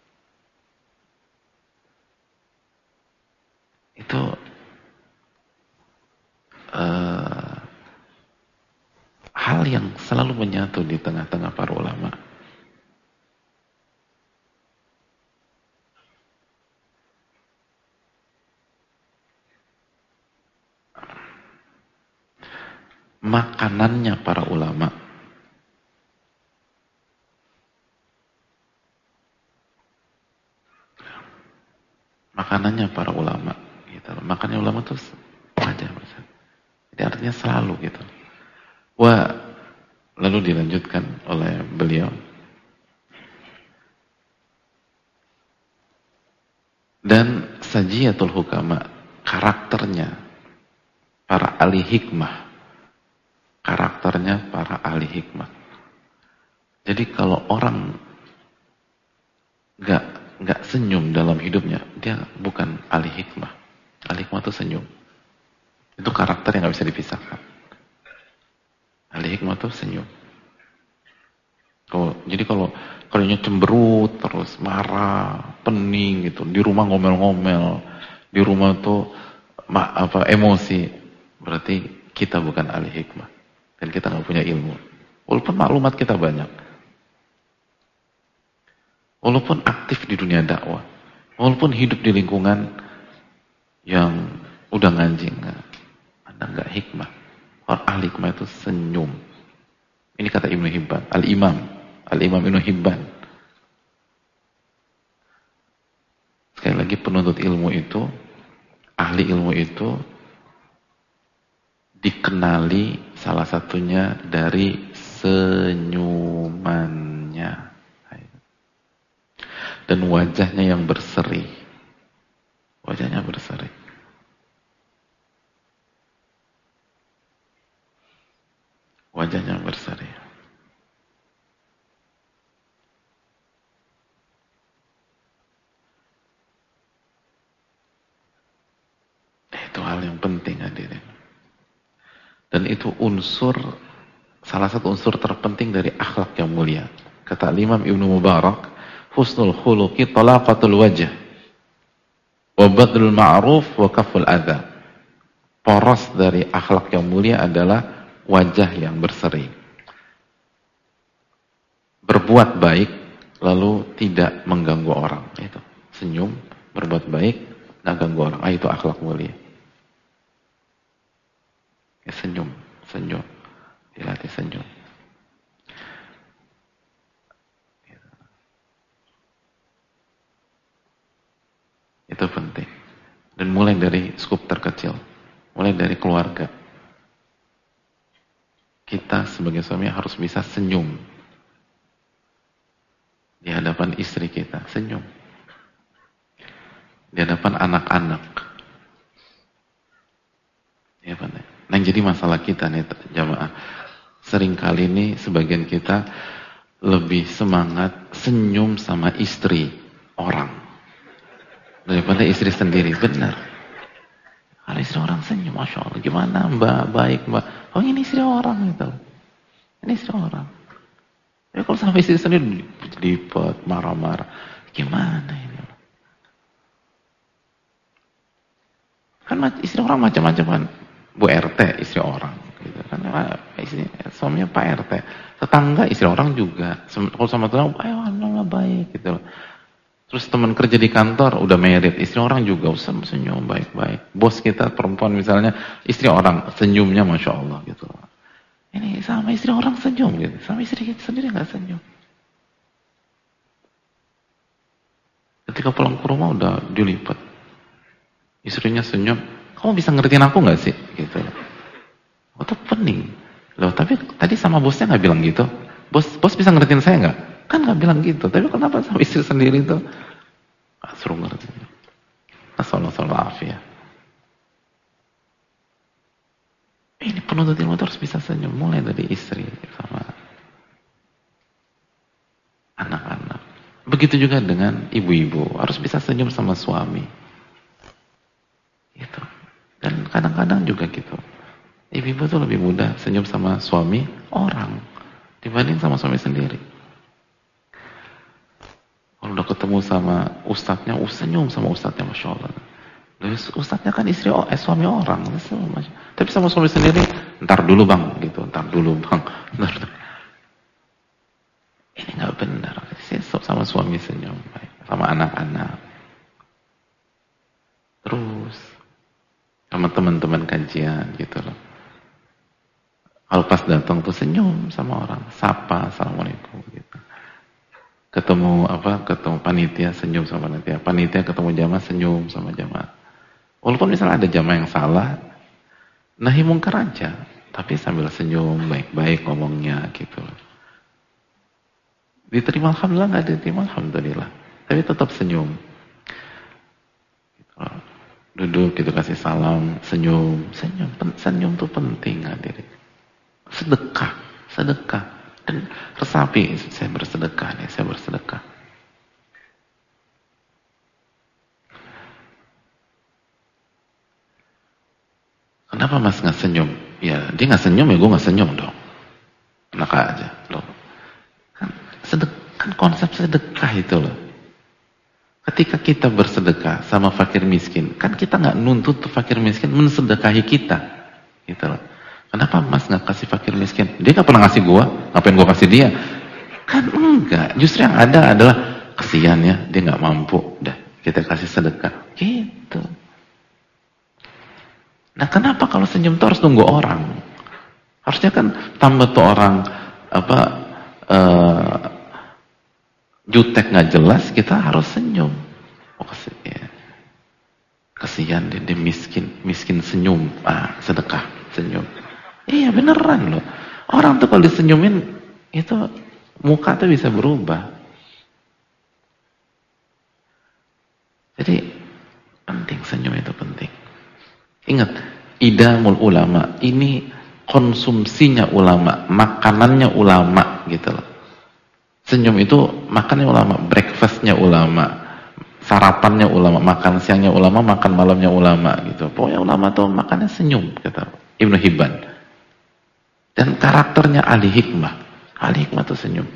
Speaker 1: Itu hal yang selalu menyatu di tengah-tengah para ulama. Makanannya para ulama gitu. Makannya ulama itu wajah. Jadi artinya selalu gitu. Lalu dilanjutkan oleh beliau. Dan sajiyatul hukama, karakternya para ahli hikmah. Karakternya para ahli hikmah. Jadi kalau orang nggak senyum dalam hidupnya, dia bukan ahli hikmah. Ahli hikmah itu senyum. Itu karakter yang nggak bisa dipisahkan. Ahli hikmah itu senyum. Jadi kalau cemberut terus marah, pening gitu, di rumah ngomel-ngomel, di rumah tuh emosi, berarti kita bukan ahli hikmah dan kita nggak punya ilmu. Walaupun maklumat kita banyak. Walaupun aktif di dunia dakwah, walaupun hidup di lingkungan yang udah ngaji, Anda nggak hikmah. Orang ahli hikmah itu senyum. Ini kata Ibnu Hibban, Al-Imam Ibnu Hibban. Sekali lagi penuntut ilmu itu, ahli ilmu itu dikenali salah satunya dari senyumannya. Dan wajahnya yang berseri. Wajahnya berseri. Wajahnya berseri. hal yang penting hadirin. Dan itu salah satu unsur terpenting dari akhlak yang mulia. Kata Imam Ibnu Mubarak, husnul khuluqi talaqatul wajh wa badlul ma'ruf wa kaful adha. Poros dari akhlak yang mulia adalah wajah yang berseri. Berbuat baik lalu tidak mengganggu orang. Itu senyum, berbuat baik, tidak ganggu orang. Itu akhlak mulia. Ya, senyum. Dilatih senyum. Itu penting. Dan mulai dari skup terkecil. Mulai dari keluarga. Kita sebagai suami harus bisa senyum. Di hadapan istri kita, senyum. Di hadapan anak-anak. Ya, benar. Nah, yang jadi masalah kita nih jamaah, seringkali ini sebagian kita lebih semangat senyum sama istri orang daripada istri sendiri. Benar. Kalau istri orang senyum, Masya Allah, gimana mbak, baik mbak. Oh, ini istri orang gitu. Ini istri orang. Tapi kalau sampai istri sendiri lipat, marah-marah, gimana ini? Kan istri orang macam-macam kan. Bu RT istri orang gitu kan, suaminya Pak RT, tetangga istri orang juga. Kalau sama tetangga, ayo nggak baik gitu. Terus teman kerja di kantor udah married, istri orang juga senyum baik-baik. Bos kita perempuan misalnya, istri orang senyumnya Masya Allah gitu. Ini sama istri orang senyum gitu, sama istri kita sendiri nggak senyum. Ketika pulang ke rumah udah dilipat, istrinya senyum. Kamu bisa ngertiin aku nggak sih? Gitu. Oh, itu pening. Loh, tapi tadi sama bosnya nggak bilang gitu. Bos bisa ngertiin saya nggak? Kan nggak bilang gitu. Tapi kenapa sama istri sendiri itu? Suruh ngertiin. Assalamualaikum. Ini penuntut ilmu harus bisa senyum. Mulai dari istri sama anak-anak. Begitu juga dengan ibu-ibu. Harus bisa senyum sama suami. Gitu. Dan kadang-kadang juga gitu. Ibu-ibu tuh lebih mudah senyum sama suami orang dibanding sama suami sendiri. Kalau udah ketemu sama ustadznya, senyum sama ustadznya, Masya Allah. Ustadznya kan suami orang. Tapi sama suami sendiri, ntar dulu bang, gitu. Ntar dulu bang. Ini gak benar. Sama suami senyum, sama anak-anak. Terus sama teman-teman kajian gitu loh. Kalau pas datang tuh senyum sama orang, sapa, assalamualaikum gitu. Ketemu panitia, senyum sama panitia. Panitia ketemu jamaah, senyum sama jamaah. Walaupun misalnya ada jamaah yang salah, nahi mungkar aja, tapi sambil senyum, baik-baik ngomongnya gitu loh. Diterima alhamdulillah, nggak diterima alhamdulillah, tapi tetap senyum. Gitu loh. Duduk gitu kasih salam, senyum tuh penting hadirin. Sedekah. Dan resapi, saya bersedekah. Kenapa mas nggak senyum? Ya dia nggak senyum ya gue nggak senyum dong. Enak aja loh. Kan konsep sedekah itu loh. Ketika kita bersedekah sama fakir miskin, kan kita nggak nuntut fakir miskin mensedekahi kita, gitu loh. Kenapa mas nggak kasih fakir miskin? Dia nggak pernah ngasih gua, ngapain gua kasih dia? Kan enggak. Justru yang ada adalah kasihan ya, dia nggak mampu, udah kita kasih sedekah, gitu. Nah, kenapa kalau senyum tuh harus nunggu orang? Harusnya kan tambah tuh orang jutek nggak jelas, kita harus senyum. Oh, kasihan dia miskin senyum, sedekah senyum. Iya beneran loh. Orang tuh kalau disenyumin itu muka tuh bisa berubah. Jadi penting, senyum itu penting. Ingat, idamul ulama, ini konsumsinya ulama, makanannya ulama gitu loh. Senyum itu makannya ulama, breakfastnya ulama, sarapannya ulama, makan siangnya ulama, makan malamnya ulama gitu. Pokoknya ulama tuh makannya senyum, kata Ibnu Hibban. Dan karakternya ahli hikmah. Ahli hikmah tuh senyum.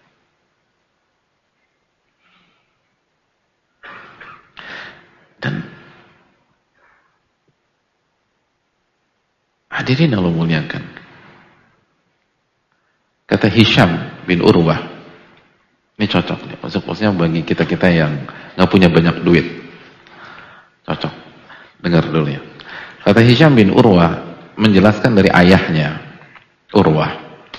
Speaker 1: Dan hadirin Allah muliakan. Kata Hisham bin Urwah, ini cocok nih, maksudnya bagi kita-kita yang nggak punya banyak duit. Cocok. Dengar dulu ya. Kata Hisham bin Urwah menjelaskan dari ayahnya Urwah.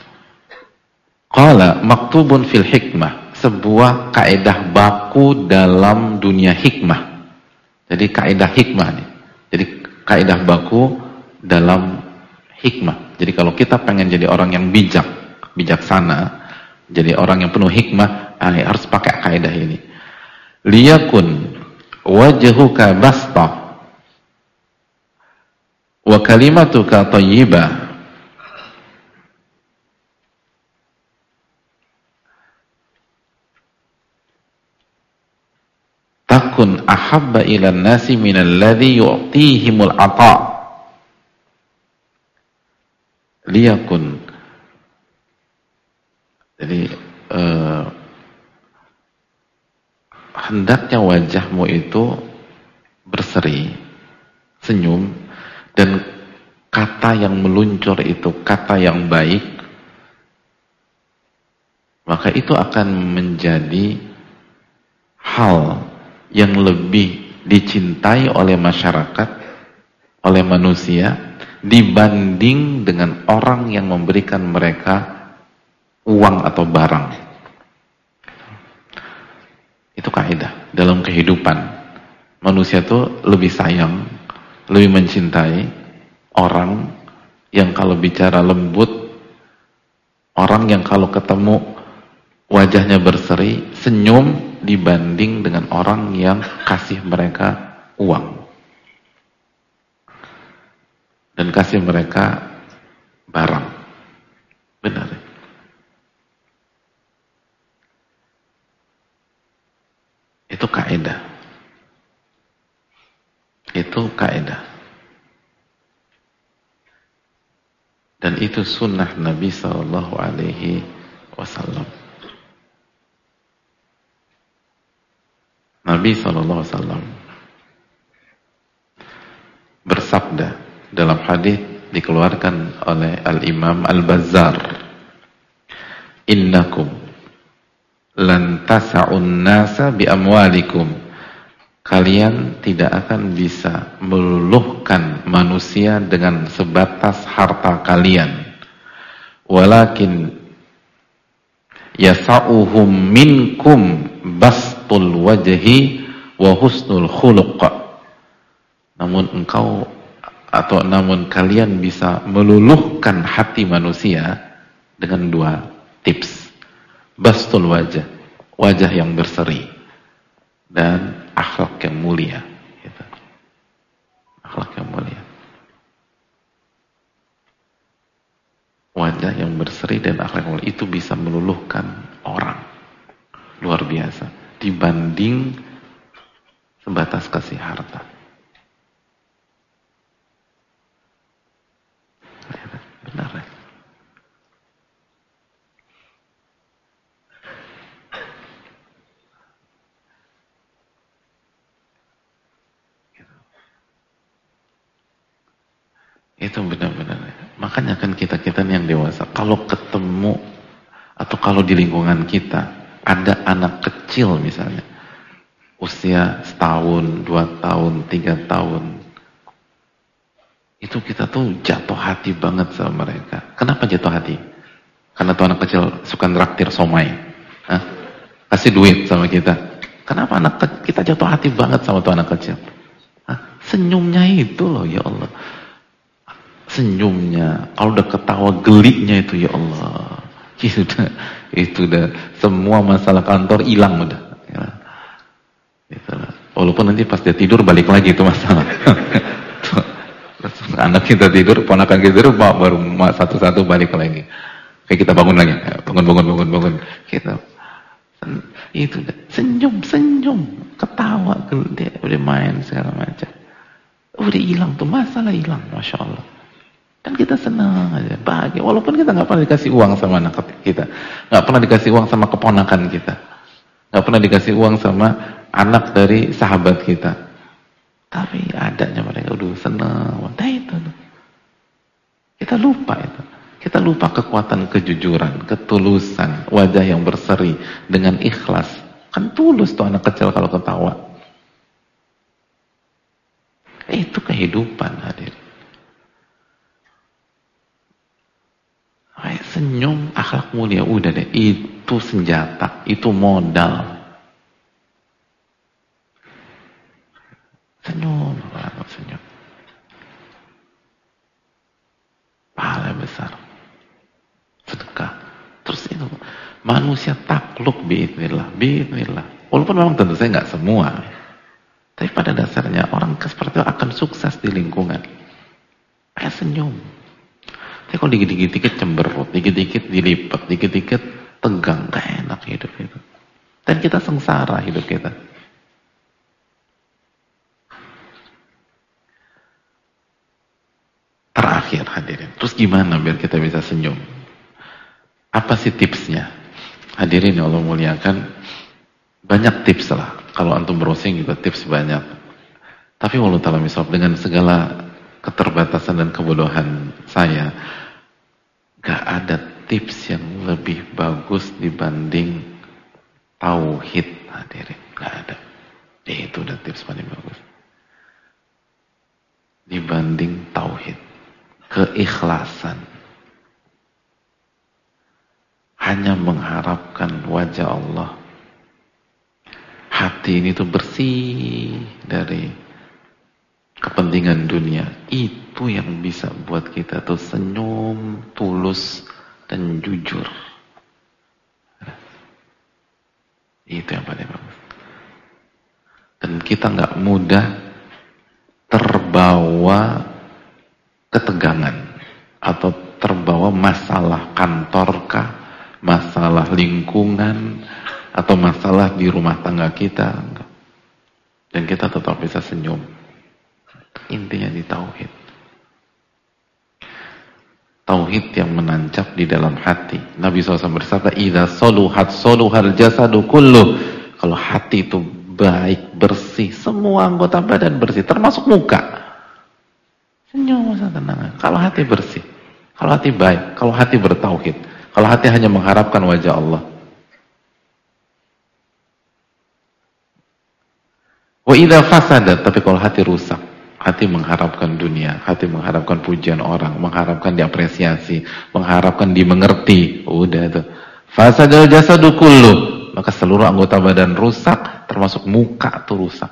Speaker 1: Qala maktubun fil hikmah, sebuah kaidah baku dalam dunia hikmah. Jadi kaidah hikmah nih. Jadi kaidah baku dalam hikmah. Jadi kalau kita pengen jadi orang yang bijaksana, jadi orang yang penuh hikmah, harus pakai kaidah ini. Liyakun wajhuka basta wa kalimatuka thayyibah. Takun ahabba ila nasi minal ladzi yu'tihimul ata. Liyakun. Jadi hendaknya wajahmu itu berseri, senyum, dan kata yang meluncur itu kata yang baik, maka itu akan menjadi hal yang lebih dicintai oleh masyarakat, oleh manusia, dibanding dengan orang yang memberikan mereka uang atau barang. Itu kaidah dalam kehidupan. Manusia itu lebih sayang, lebih mencintai orang yang kalau bicara lembut, orang yang kalau ketemu wajahnya berseri, senyum, dibanding dengan orang yang kasih mereka uang dan kasih mereka barang. Benar. Itu kaidah. Itu kaidah. Dan itu sunnah Nabi sallallahu alaihi wasallam. Nabi sallallahu alaihi wasallam bersabda dalam hadis dikeluarkan oleh Al-Imam Al-Bazzar, "Innakum lan tasa'un nasa bi amwalikum." Kalian tidak akan bisa meluluhkan manusia dengan sebatas harta kalian. Walakin yasa'uhum minkum bastul wajhi wa husnul khuluq. Namun kalian bisa meluluhkan hati manusia dengan dua tips. Bastul wajah, wajah yang berseri, dan akhlak yang mulia. Gitu. Akhlak yang mulia. Wajah yang berseri dan akhlak yang mulia itu bisa meluluhkan orang. Luar biasa. Dibanding sebatas kasih harta. Benar ya? Itu benar-benar. Makanya kan kita-kita yang dewasa, kalau ketemu atau kalau di lingkungan kita ada anak kecil misalnya, usia setahun, 2 tahun, 3 tahun, itu kita tuh jatuh hati banget sama mereka. Kenapa jatuh hati? Karena tuh anak kecil suka nraktir somai, kasih duit sama kita. Kenapa kita jatuh hati banget sama tuh anak kecil? Senyumnya itu loh, ya Allah. Senyumnya, kalau udah ketawa geliknya itu, ya Allah, itu udah semua masalah kantor hilang udah. Ya. Gitu. Walaupun nanti pas dia tidur balik lagi itu masalah. Anak kita tidur, ponakan kita tidur, baru satu-satu balik lagi. Kayak kita bangun lagi, bangun. Kita itu senyum. ketawa, dia udah main segala macam. Udah hilang tuh, masalah hilang, Masya Allah. Dan kita senang aja, bahagia. Walaupun kita nggak pernah dikasih uang sama anak kita, nggak pernah dikasih uang sama keponakan kita, nggak pernah dikasih uang sama anak dari sahabat kita. Tapi adanya mereka, senang. Nah itu. Kita lupa itu. Kita lupa kekuatan kejujuran, ketulusan, wajah yang berseri dengan ikhlas. Kan tulus tuh anak kecil kalau ketawa. Itu kehidupan, hadirin. Senyum, akhlak mulia, udah deh. Itu senjata, itu modal. Senyum, senyum. Pahala besar. Sedekah. Terus itu manusia takluk biidznillah. Walaupun memang tentu saya nggak semua, tapi pada dasarnya orang seperti itu akan sukses di lingkungan. Kayak senyum. Tapi kalau dikit-dikit cemberut, dikit-dikit dilipat, dikit-dikit tegang, gak enak hidup itu. Dan kita sengsara hidup kita. Terakhir hadirin, terus gimana biar kita bisa senyum? Apa sih tipsnya? Hadirin yang Allah muliakan, banyak tips lah. Kalau antum browsing juga tips banyak. Tapi walau ta'ala misal, dengan segala keterbatasan dan kebodohan saya, gak ada tips yang lebih bagus dibanding tauhid, hadirin. Gak ada. Itu udah tips paling bagus. Dibanding tauhid, keikhlasan, hanya mengharapkan wajah Allah. Hati ini tuh bersih dari kepentingan dunia. Itu yang bisa buat kita tuh senyum, tulus, dan jujur. Itu yang paling bagus. Dan kita nggak mudah terbawa ketegangan atau terbawa masalah kantorkah, masalah lingkungan, atau masalah di rumah tangga kita. Dan kita tetap bisa senyum. Intinya di tauhid. Tauhid yang menancap di dalam hati. Nabi SAW bersabda, "Idza soluhat soluhal jasadu kullu." Kalau hati itu baik, bersih, semua anggota badan bersih, termasuk muka. Senyum, tenang. Kalau hati bersih, kalau hati baik, kalau hati bertauhid, kalau hati hanya mengharapkan wajah Allah. Wa idza fasadat, tapi kalau hati rusak, hati mengharapkan dunia, hati mengharapkan pujian orang, mengharapkan diapresiasi, mengharapkan dimengerti, udah itu. Fasadal jasadu kullu, maka seluruh anggota badan rusak, termasuk muka tuh rusak.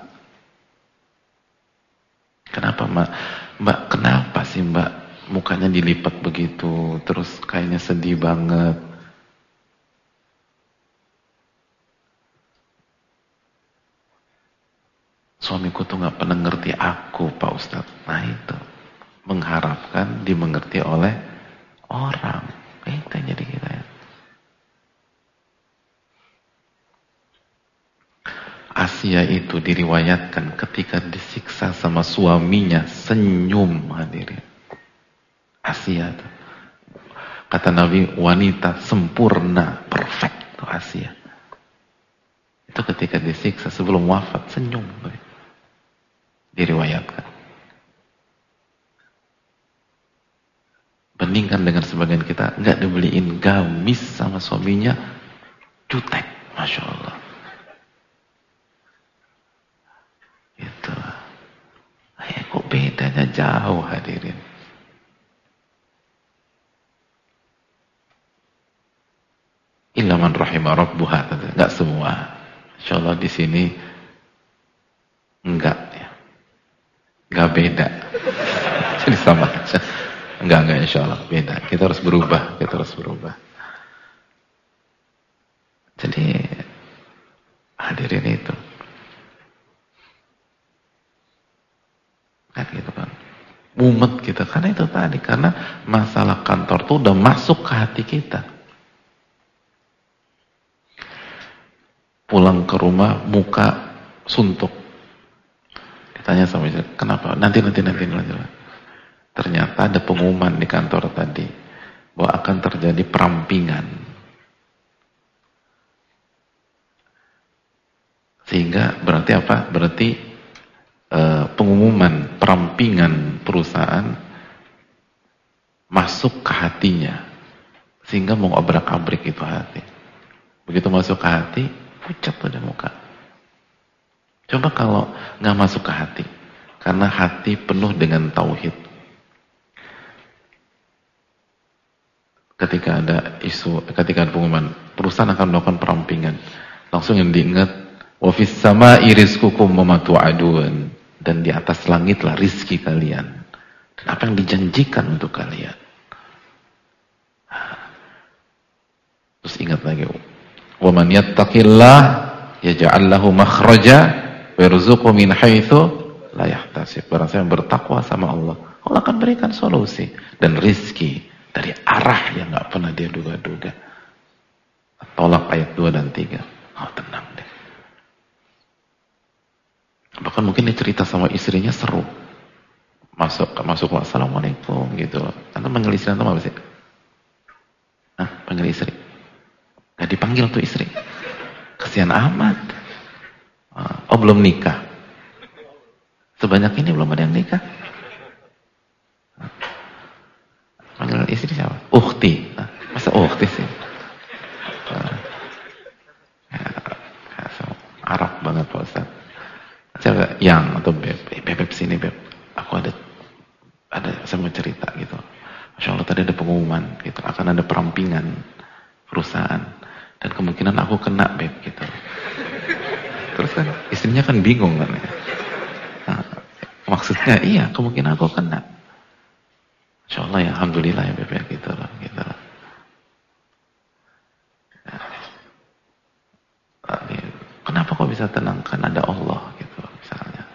Speaker 1: Kenapa Mbak? Kenapa sih Mbak mukanya dilipat begitu, terus kayaknya sedih banget? Suamiku tuh gak pernah ngerti aku, Pak Ustadz. Nah itu, mengharapkan dimengerti oleh orang. Itu yang jadi kita ya. Asia itu diriwayatkan ketika disiksa sama suaminya senyum, hadirin. Asia tuh. Kata Nabi, wanita sempurna, perfect tuh Asia. Itu ketika disiksa sebelum wafat senyum. Diriwayatkan. Bandingkan dengan sebagian kita, nggak dibeliin gamis sama suaminya, jutek, Masya Allah. Itu. Kok bedanya jauh, hadirin. Illa man rahimah rabbuha, nggak semua. Insya Allah di sini enggak ya. Enggak beda. Jadi sama aja. Enggak insya Allah beda. Kita harus berubah. Jadi hadirin itu. Kan gitu kan. Mumet kita. Karena itu tadi. Karena masalah kantor tuh udah masuk ke hati kita. Pulang ke rumah muka suntuk. Ditanya sama istri, kenapa? Nanti. Ternyata ada pengumuman di kantor tadi bahwa akan terjadi perampingan. Sehingga berarti apa? Berarti pengumuman perampingan perusahaan masuk ke hatinya. Sehingga mau obrak-abrik itu hati. Begitu masuk ke hati, pucat pada muka. Coba kalau nggak masuk ke hati. Karena hati penuh dengan tauhid. Ketika ada ketika ada pengumuman perusahaan akan melakukan perampingan, langsung yang diingat wa fis sama'i rizqukum wa ma tu'adun, dan di atas langitlah rizki kalian dan apa yang dijanjikan untuk kalian. Terus ingat lagi, wa man yattaqillah yaj'al lahu makhraja wa yarzuqhu min haitsu la yahtasib. Barang siapa yang bertakwa sama Allah, Allah akan berikan solusi dan rizki dari arah yang gak pernah dia duga-duga. Tolak ayat 2 dan 3. Oh, tenang deh. Bahkan mungkin dia cerita sama istrinya seru. Masuk assalamualaikum gitu. Nanti panggil istri nanti apa sih? Panggil istri. Gak dipanggil tuh istri. Kesian amat. Oh, belum nikah. Sebanyak ini belum ada yang nikah. Panggil istri siapa? Ukhti. Masa ukhti sih? Arab banget Pak Ustaz. Siapa? Yang atau Beb? Beb sini Beb. Aku ada saya mau cerita gitu. Masya Allah tadi ada pengumuman gitu. Akan ada perampingan perusahaan. Dan kemungkinan aku kena Beb gitu. Terus kan istrinya kan bingung kan. Maksudnya iya kemungkinan aku kena. Insya Allah ya, alhamdulillah ya Beb, gitu loh. Kenapa kok bisa tenang? Kan ada Allah gitu misalnya.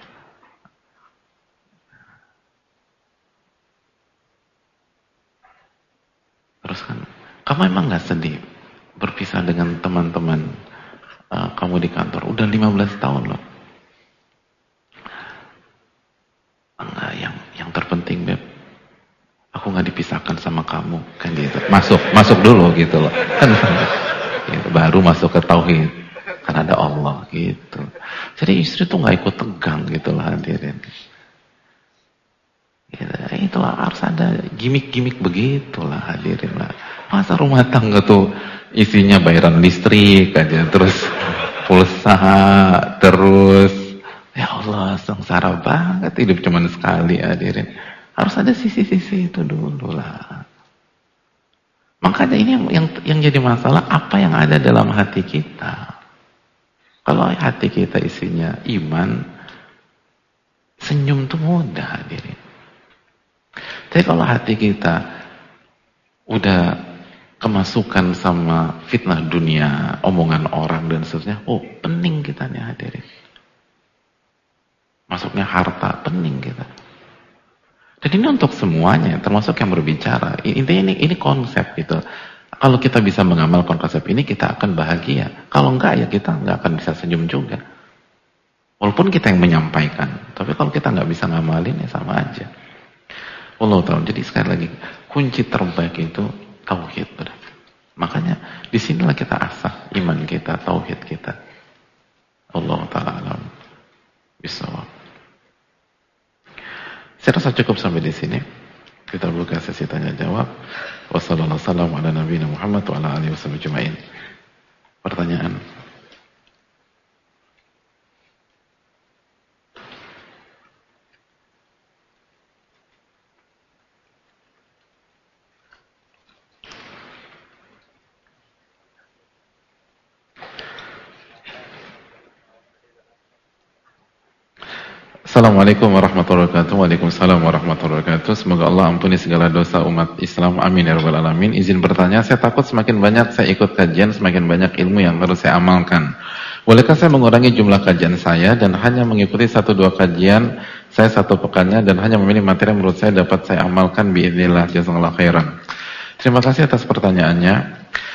Speaker 1: Terus kan, kamu emang gak sedih berpisah dengan teman-teman kamu di kantor? Udah 15 tahun loh. Enggak, yang terpenting Beb, aku nggak dipisahkan sama kamu, kan gitu. Masuk dulu gitu loh. Kan gitu, baru masuk ke tauhid. Kan ada Allah gitu. Jadi istri tuh nggak ikut tegang gitu lah hadirin. Gitu. Itulah harus ada gimmick-gimmick begitulah hadirin lah. Masa rumah tangga tuh isinya bayaran listrik aja, terus pulsa, terus ya Allah sengsara banget, hidup cuma sekali hadirin. Harus ada sisi-sisi itu dulu lah. Makanya ini yang jadi masalah, apa yang ada dalam hati kita. Kalau hati kita isinya iman, senyum tuh mudah hadirin. Tapi kalau hati kita udah kemasukan sama fitnah dunia, omongan orang dan seterusnya, oh pening kita nih hadirin. Masuknya harta, pening kita. Dan ini untuk semuanya, termasuk yang berbicara. Intinya ini konsep gitu. Kalau kita bisa mengamalkan konsep ini, kita akan bahagia. Kalau enggak, ya kita enggak akan bisa senyum juga. Walaupun kita yang menyampaikan. Tapi kalau kita enggak bisa ngamalin, ya sama aja. Wallahu ta'ala. Jadi sekali lagi, kunci terbaik itu tauhid. Makanya, disinilah kita asah iman kita, tauhid kita. Allah ta'ala alam. Bismillah. Saya rasa cukup sampai di sini. Kita buka sesi tanya jawab. Wassalamualaikum warahmatullahi wabarakatuh. Pertanyaan. Assalamualaikum warahmatullahi wabarakatuh. Waalaikumsalam warahmatullahi wabarakatuh. Semoga Allah ampuni segala dosa umat Islam. Amin ya rabbal alamin. Izin bertanya, saya takut semakin banyak saya ikut kajian, semakin banyak ilmu yang harus saya amalkan. Bolehkah saya mengurangi jumlah kajian saya dan hanya mengikuti 1-2 kajian saya satu pekannya dan hanya memilih materi yang menurut saya dapat saya amalkan biidznillah. Jazakallahu khairan. Terima kasih atas pertanyaannya.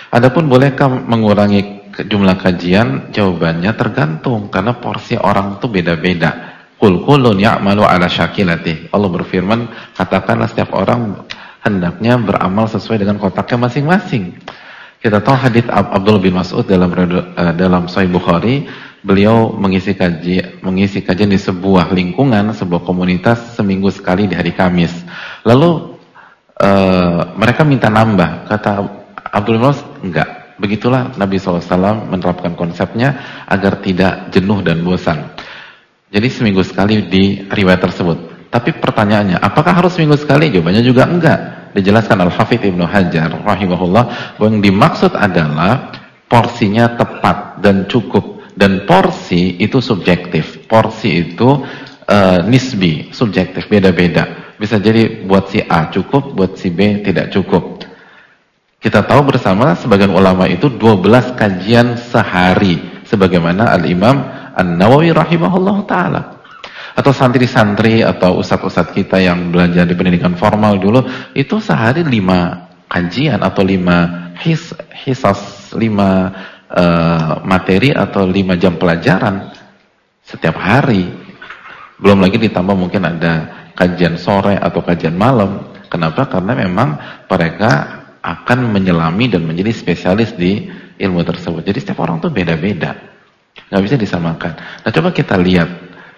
Speaker 1: Adapun bolehkah mengurangi jumlah kajian? Jawabannya tergantung, karena porsi orang itu beda-beda. Qul kullun ya'malu ala syakilati. Allah berfirman, katakanlah setiap orang hendaknya beramal sesuai dengan kotaknya masing-masing. Kita tahu hadits Abdullah bin Mas'ud dalam Sahih Bukhari, beliau mengisi kajian di sebuah lingkungan, sebuah komunitas seminggu sekali di hari Kamis. Lalu mereka minta nambah. Kata Abdul Mas, enggak. Begitulah Nabi SAW menerapkan konsepnya agar tidak jenuh dan bosan. Jadi seminggu sekali di riwayat tersebut. Tapi pertanyaannya, apakah harus seminggu sekali? Jawabannya juga enggak. Dijelaskan Al-Hafidz Ibnu Hajar rahimahullah bahwa yang dimaksud adalah porsinya tepat dan cukup. Dan porsi itu subjektif. Porsi itu nisbi, subjektif, beda-beda. Bisa jadi buat si A cukup, buat si B tidak cukup. Kita tahu bersama sebagian ulama itu 12 kajian sehari, sebagaimana Al-Imam An-Nawawi rahimahullah ta'ala. Atau santri-santri atau ustadz-ustadz kita yang belajar di pendidikan formal dulu, itu sehari 5 kajian atau 5 hisas, 5 materi atau 5 jam pelajaran setiap hari. Belum lagi ditambah mungkin ada kajian sore atau kajian malam. Kenapa? Karena memang mereka akan menyelami dan menjadi spesialis di ilmu tersebut. Jadi setiap orang tuh beda-beda, nggak bisa disamakan. Nah, coba kita lihat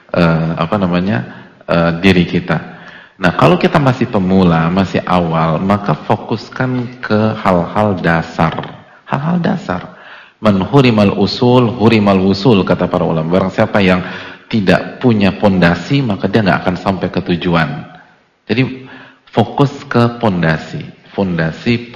Speaker 1: diri kita. Nah, kalau kita masih pemula, masih awal, maka fokuskan ke hal-hal dasar. Hal-hal dasar. Man hurimal usul, hurimal wusul, kata para ulama. Barang siapa yang tidak punya pondasi, maka dia nggak akan sampai ke tujuan. Jadi fokus ke pondasi. Pondasi.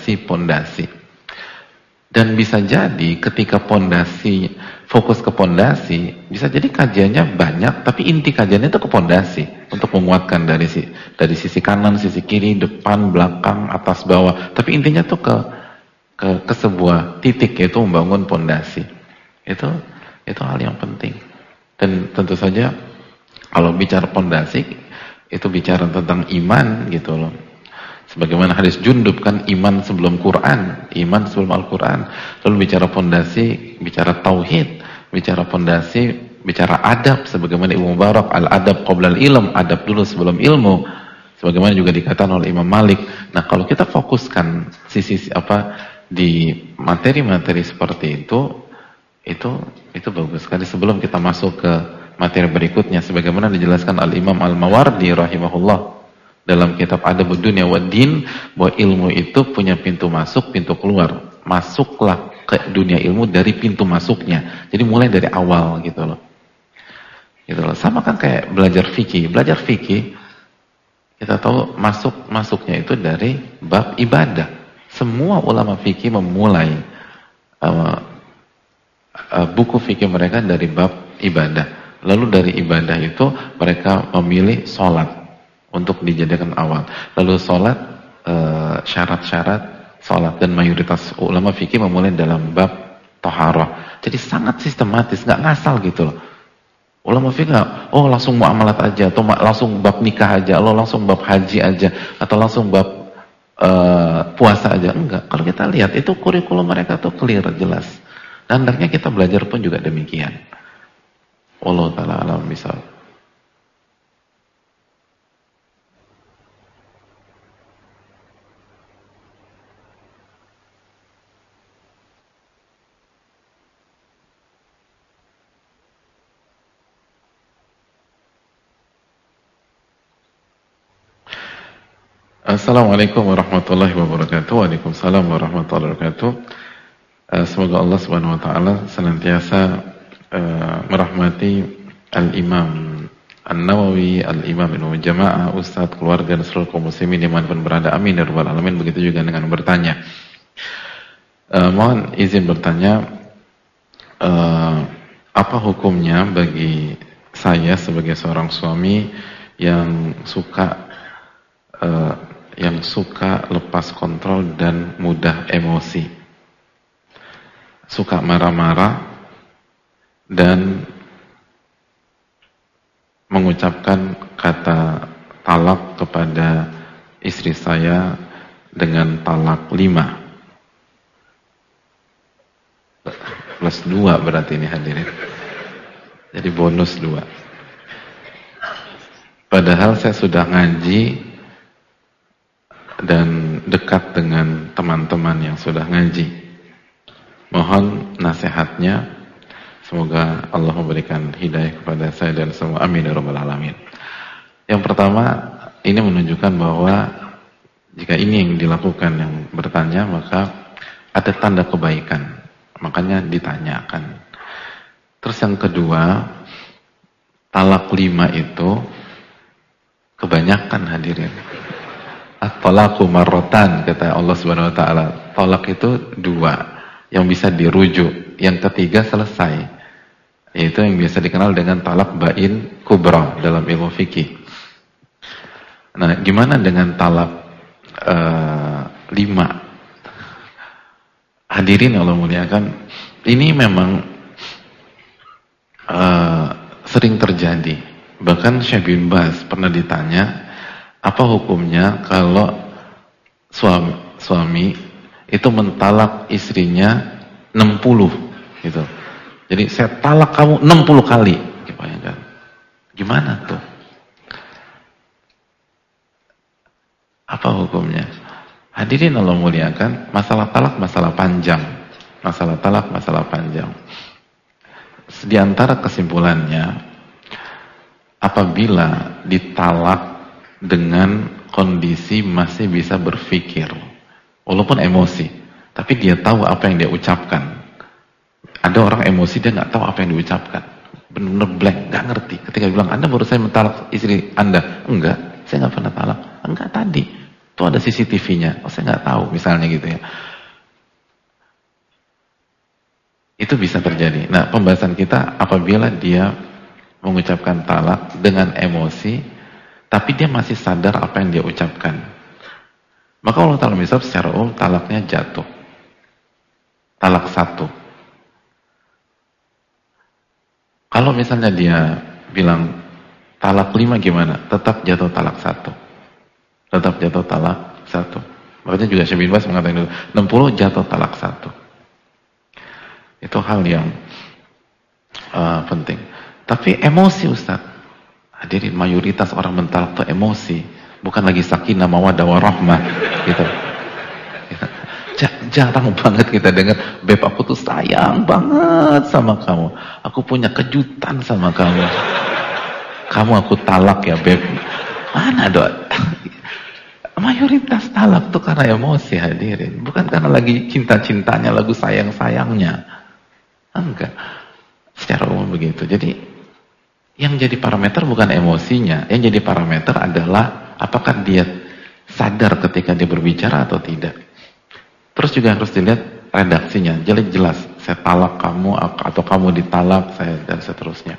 Speaker 1: Dan bisa jadi ketika pondasi, fokus ke pondasi, bisa jadi kajiannya banyak, tapi inti kajiannya itu ke pondasi untuk menguatkan dari sisi kanan, sisi kiri, depan, belakang, atas, bawah. Tapi intinya tuh ke sebuah titik, yaitu membangun pondasi. Itu hal yang penting. Dan tentu saja kalau bicara pondasi itu bicara tentang iman gitu loh. Sebagaimana hadis Jundub kan, iman sebelum Quran, iman sebelum Al-Quran. Lalu bicara pondasi, bicara tauhid, bicara pondasi, bicara adab. Sebagaimana Ibnu Mubarak, al-adab qabla al-ilm, adab dulu sebelum ilmu. Sebagaimana juga dikatakan oleh Imam Malik. Nah, kalau kita fokuskan di materi-materi seperti itu bagus sekali sebelum kita masuk ke materi berikutnya. Sebagaimana dijelaskan Al-Imam Al-Mawardi rahimahullah dalam kitab Adabud Dunya wad Din, bahwa ilmu itu punya pintu masuk, pintu keluar. Masuklah ke dunia ilmu dari pintu masuknya. Jadi mulai dari awal gitu loh. Sama kan kayak belajar fikih. Belajar fikih kita tahu masuknya itu dari bab ibadah. Semua ulama fikih memulai buku fikih mereka dari bab ibadah. Lalu dari ibadah itu mereka memilih sholat untuk dijadikan awal. Lalu sholat, syarat-syarat sholat, dan mayoritas ulama fikih memulai dalam bab taharah. Jadi sangat sistematis, nggak ngasal gitu loh. Ulama fikih, langsung muamalat aja, atau langsung bab nikah aja, langsung bab haji aja, atau langsung bab puasa aja. Enggak. Kalau kita lihat itu kurikulum mereka tuh clear, jelas. Dan hendaknya kita belajar pun juga demikian. Wallahu ta'ala alam bisawab. Assalamualaikum warahmatullahi wabarakatuh. Waalaikumsalam warahmatullahi wabarakatuh. Semoga Allah Subhanahu wa taala senantiasa merahmati Al-Imam An-Nawawi, Al-Imam Ibnu Jamaah, Ustaz, keluarga dan seluruh kaum muslimin dimanapun berada. Amin ya rabbal alamin. Begitu juga dengan bertanya. Mohon izin bertanya, apa hukumnya bagi saya sebagai seorang suami yang suka lepas kontrol dan mudah emosi, suka marah-marah dan mengucapkan kata talak kepada istri saya dengan talak 5. plus 2 berarti ini hadirin. Jadi bonus 2. Padahal saya sudah ngaji dan dekat dengan teman-teman yang sudah ngaji. Mohon nasihatnya, semoga Allah memberikan hidayah kepada saya dan semua, amin ya rabbal alamin. Yang pertama, ini menunjukkan bahwa jika ini yang dilakukan yang bertanya, maka ada tanda kebaikan, makanya ditanyakan. Terus yang kedua, talak 5 itu kebanyakan hadirin. At-talaqu marratan, kata Allah Subhanahu wa taala. Talak itu 2 yang bisa dirujuk, yang ketiga selesai. Yaitu yang biasa dikenal dengan talak bain kubra dalam ilmu fikih. Nah, gimana dengan talak 5? Hadirin Allah muliakan, ini memang sering terjadi. Bahkan Syekh bin Baz pernah ditanya, apa hukumnya kalau suami itu mentalak istrinya 60 gitu. Jadi saya talak kamu 60 kali. Gimana tuh? Apa hukumnya? Hadirin Allah muliakan, masalah talak masalah panjang. Masalah talak masalah panjang. Di antara kesimpulannya, apabila ditalak dengan kondisi masih bisa berpikir, walaupun emosi, tapi dia tahu apa yang dia ucapkan. Ada orang emosi dia nggak tahu apa yang diucapkan, benar-benar blank, nggak ngerti. Ketika bilang, Anda baru saya mentalak istri Anda, enggak, saya nggak pernah talak, enggak tadi, itu ada CCTV-nya, saya nggak tahu, misalnya gitu ya. Itu bisa terjadi. Nah, pembahasan kita apabila dia mengucapkan talak dengan emosi, tapi dia masih sadar apa yang dia ucapkan. Maka Allah Ta'ala misal secara umum talaknya jatuh. Talak 1. Kalau misalnya dia bilang talak 5 gimana? Tetap jatuh talak 1. Tetap jatuh talak 1. Makanya juga Syekh bin Baz mengatakan itu 60 jatuh talak 1. Itu hal yang penting. Tapi emosi Ustaz, hadirin, mayoritas orang mentalak itu emosi, bukan lagi sakinah mawaddah warahmah gitu. Jarang banget kita dengar, beb aku tuh sayang banget sama kamu, aku punya kejutan sama kamu, kamu aku talak ya beb. Mana doa? Mayoritas talak tuh karena emosi hadirin, bukan karena lagi cinta-cintanya, lagu sayang-sayangnya. Enggak, secara umum begitu. Jadi yang jadi parameter bukan emosinya, yang jadi parameter adalah apakah dia sadar ketika dia berbicara atau tidak. Terus juga harus dilihat redaksinya, jelas, saya talak kamu atau kamu ditalak saya, dan seterusnya.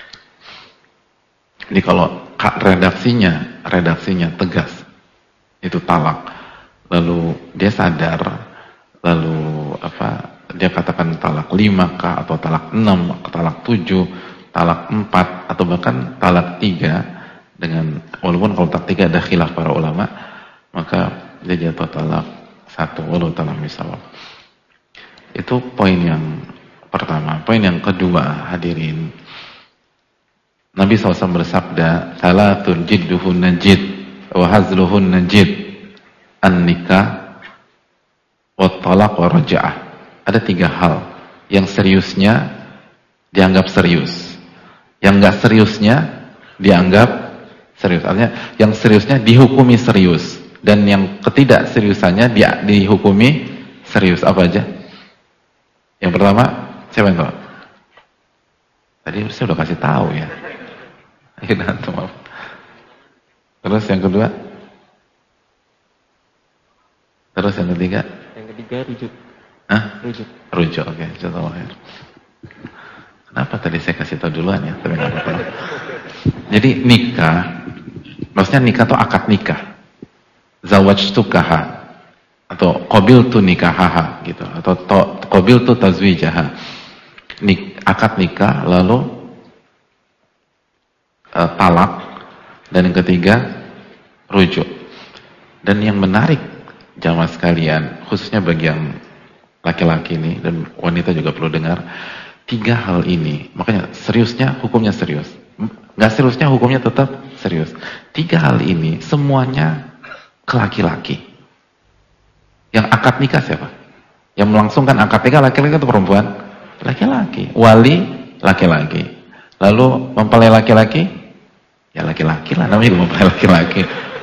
Speaker 1: Jadi kalau redaksinya tegas, itu talak, lalu dia sadar, lalu dia katakan talak 5 kah, atau talak 6, atau talak 7, talak 4, atau bahkan talak 3, dengan walaupun kalau talak 3 ada khilaf para ulama, maka dia jatuh talak 1, wallahu ta'ala misal. Itu poin yang pertama. Poin yang kedua, hadirin, Nabi SAW bersabda, salatun jidduhun najid wa hazluhun najid, an-nikah wa talaq wa raja'ah. Ada 3 hal yang seriusnya dianggap serius, yang enggak seriusnya dianggap serius. Artinya yang seriusnya dihukumi serius, dan yang ketidakseriusannya dihukumi serius. Apa aja? Yang pertama, siapa yang tahu? Tadi saya udah kasih tahu ya. Maaf. Terus yang kedua? Terus yang ketiga?
Speaker 2: Yang ketiga rujuk.
Speaker 1: Hah?
Speaker 2: Rujuk,
Speaker 1: oke. Jazakallahu. Kenapa tadi saya kasih tahu duluan ya? Tapi nggak apa-apa. Jadi nikah, maksudnya nikah atau akad nikah, zawajtukaha atau qabiltu nikahaha gitu, atau qabiltu tazwijaha. Akad nikah, lalu talak, dan yang ketiga rujuk. Dan yang menarik jamaah sekalian, khususnya bagi yang laki-laki ini, dan wanita juga perlu dengar, 3 hal ini, makanya seriusnya hukumnya serius, nggak seriusnya hukumnya tetap serius. 3 hal ini semuanya ke laki-laki. Yang akad nikah siapa? Yang melangsungkan akad nikah laki-laki atau perempuan? Laki-laki. Wali laki-laki. Lalu mempelai laki-laki? Ya laki-laki lah, namanya juga mempelai laki-laki.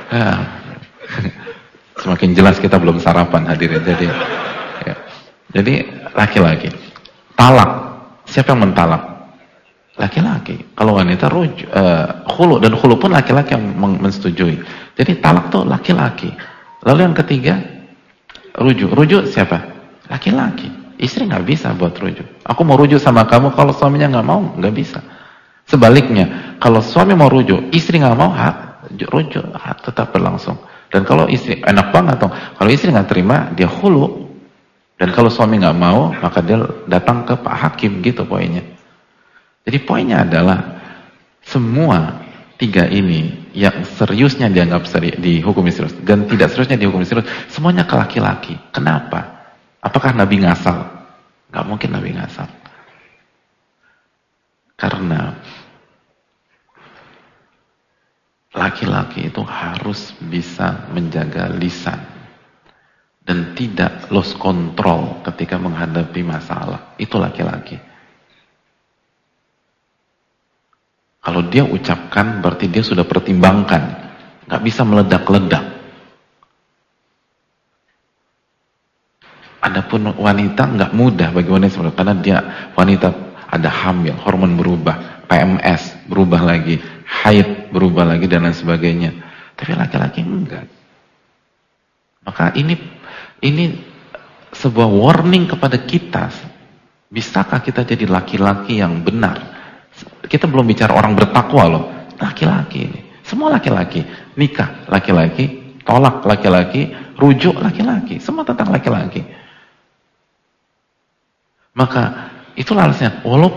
Speaker 1: Semakin jelas kita belum sarapan hadirin. Jadi laki-laki. Talak. Siapa yang mentalak? Laki-laki. Kalau wanita khulu, dan khulu pun laki-laki yang mensetujui. Jadi talak tuh laki-laki. Lalu yang ketiga, rujuk. Rujuk siapa? Laki-laki. Istri nggak bisa buat rujuk. Aku mau rujuk sama kamu, kalau suaminya nggak mau, nggak bisa. Sebaliknya, kalau suami mau rujuk, istri nggak mau, rujuk tetap berlangsung. Dan kalau istri enak banget dong. Kalau istri nggak terima, dia khulu. Dan kalau suami nggak mau, maka dia datang ke Pak Hakim, gitu poinnya. Jadi poinnya adalah semua 3 ini yang seriusnya dianggap dihukumi serius dan tidak seriusnya dihukumi serius, semuanya ke laki-laki. Kenapa? Apakah Nabi ngasal? Nggak mungkin Nabi ngasal. Karena laki-laki itu harus bisa menjaga lisan dan tidak lost control ketika menghadapi masalah. Itu laki-laki. Kalau dia ucapkan berarti dia sudah pertimbangkan, nggak bisa meledak-ledak. Adapun wanita nggak mudah bagi wanita karena dia wanita ada hamil, hormon berubah, PMS berubah lagi, haid berubah lagi dan lain sebagainya. Tapi laki-laki enggak. Maka ini sebuah warning kepada kita. Bisakah kita jadi laki-laki yang benar? Kita belum bicara orang bertakwa loh. Laki-laki ini. Semua laki-laki. Nikah laki-laki, tolak laki-laki, rujuk laki-laki. Semua tentang laki-laki. Maka itulah alasannya.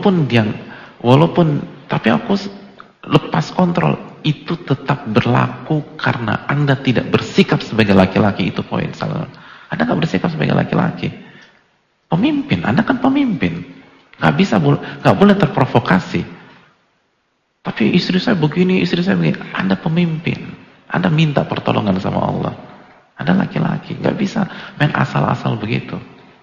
Speaker 1: Tapi aku lepas kontrol. Itu tetap berlaku karena Anda tidak bersikap sebagai laki-laki. Itu poin salah. Anda nggak bersikap sebagai laki-laki. Pemimpin, Anda kan pemimpin. Nggak boleh terprovokasi. Tapi istri saya begini, istri saya begini. Anda pemimpin. Anda minta pertolongan sama Allah. Anda laki-laki, nggak bisa main asal-asal begitu.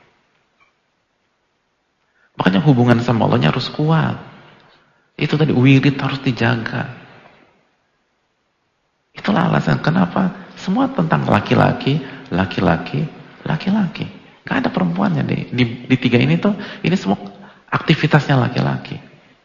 Speaker 1: Makanya hubungan sama Allahnya harus kuat. Itu tadi wirid harus dijaga. Itulah alasan kenapa semua tentang laki-laki, laki-laki, laki-laki. Gak ada perempuannya di 3 ini tuh, ini semua aktivitasnya laki-laki.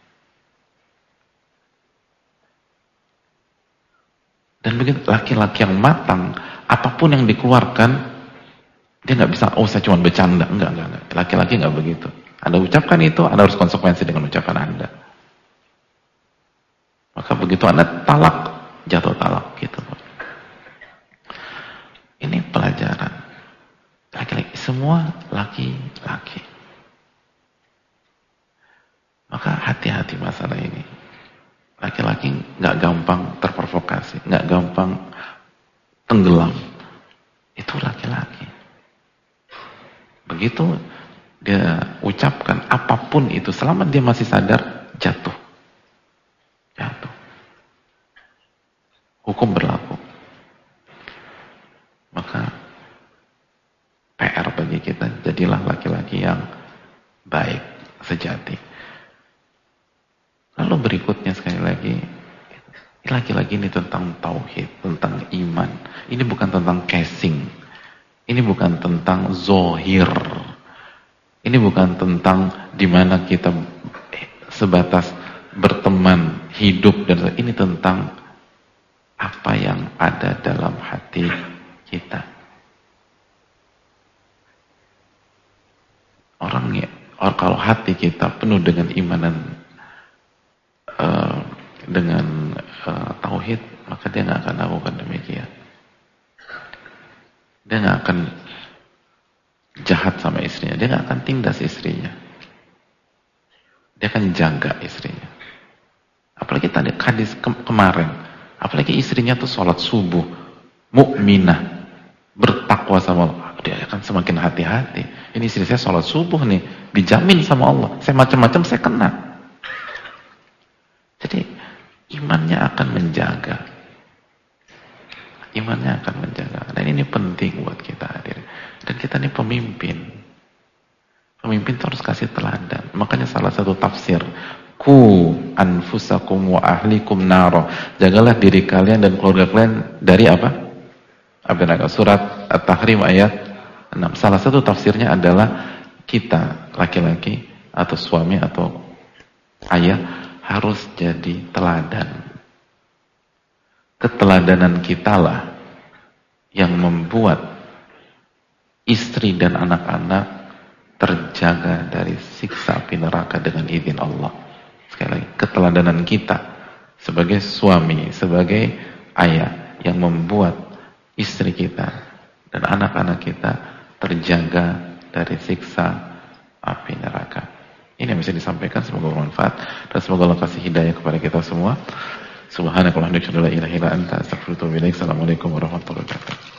Speaker 1: Dan begitu laki-laki yang matang, apapun yang dikeluarkan, dia nggak bisa, oh saya cuma bercanda. Enggak. Laki-laki nggak begitu. Anda ucapkan itu, Anda harus konsekuensi dengan ucapan Anda. Maka begitu Anda talak, jatuh talak gitu. Ini pelajaran. Laki-laki, semua laki-laki. Maka hati-hati masalah ini. Laki-laki nggak gampang terprovokasi, nggak gampang tenggelam. Itu laki-laki. Begitu dia ucapkan apapun itu, selama dia masih sadar, jatuh. Hukum berlaku. Maka PR bagi kita, jadilah laki-laki yang baik, sejati. Lalu berikutnya sekali lagi ini tentang tauhid, tentang iman. Ini bukan tentang casing. Ini bukan tentang zohir. Ini bukan tentang dimana kita sebatas berteman, hidup, dan ini tentang apa yang ada dalam hati kita. Kalau hati kita penuh dengan iman dan tauhid, maka dia nggak akan lakukan demikian. Dia nggak akan jahat sama istrinya, dia nggak akan tindas istrinya, dia akan jaga istrinya. Apalagi tadi hadis kemarin, apalagi istrinya tuh sholat subuh, mukminah, bertakwa sama Allah, dia akan semakin hati-hati. Ini istri saya sholat subuh nih, dijamin sama Allah. Saya macam-macam saya kena. Jadi imannya akan menjaga. Imannya akan menjaga. Dan ini penting buat kita hadir. Dan kita ini pemimpin. Pemimpin itu harus kasih teladan. Makanya salah satu tafsir, ku anfusakum wa ahlikum naro. Jagalah diri kalian dan keluarga kalian dari apa? Api neraka. Surat At-Tahrim ayat 6. Salah satu tafsirnya adalah kita laki-laki atau suami atau ayah harus jadi teladan. Keteladanan kitalah yang membuat istri dan anak-anak terjaga dari siksa api neraka dengan izin Allah. Sekali lagi, keteladanan kita sebagai suami, sebagai ayah yang membuat istri kita dan anak-anak kita terjaga dari siksa api neraka. Ini yang bisa disampaikan, semoga bermanfaat dan semoga Allah kasih hidayah kepada kita semua. Subhanakallahumma wa bihamdika, la ilaha illa anta, astaghfiruka wa atubu ilaik. Assalamualaikum warahmatullahi wabarakatuh.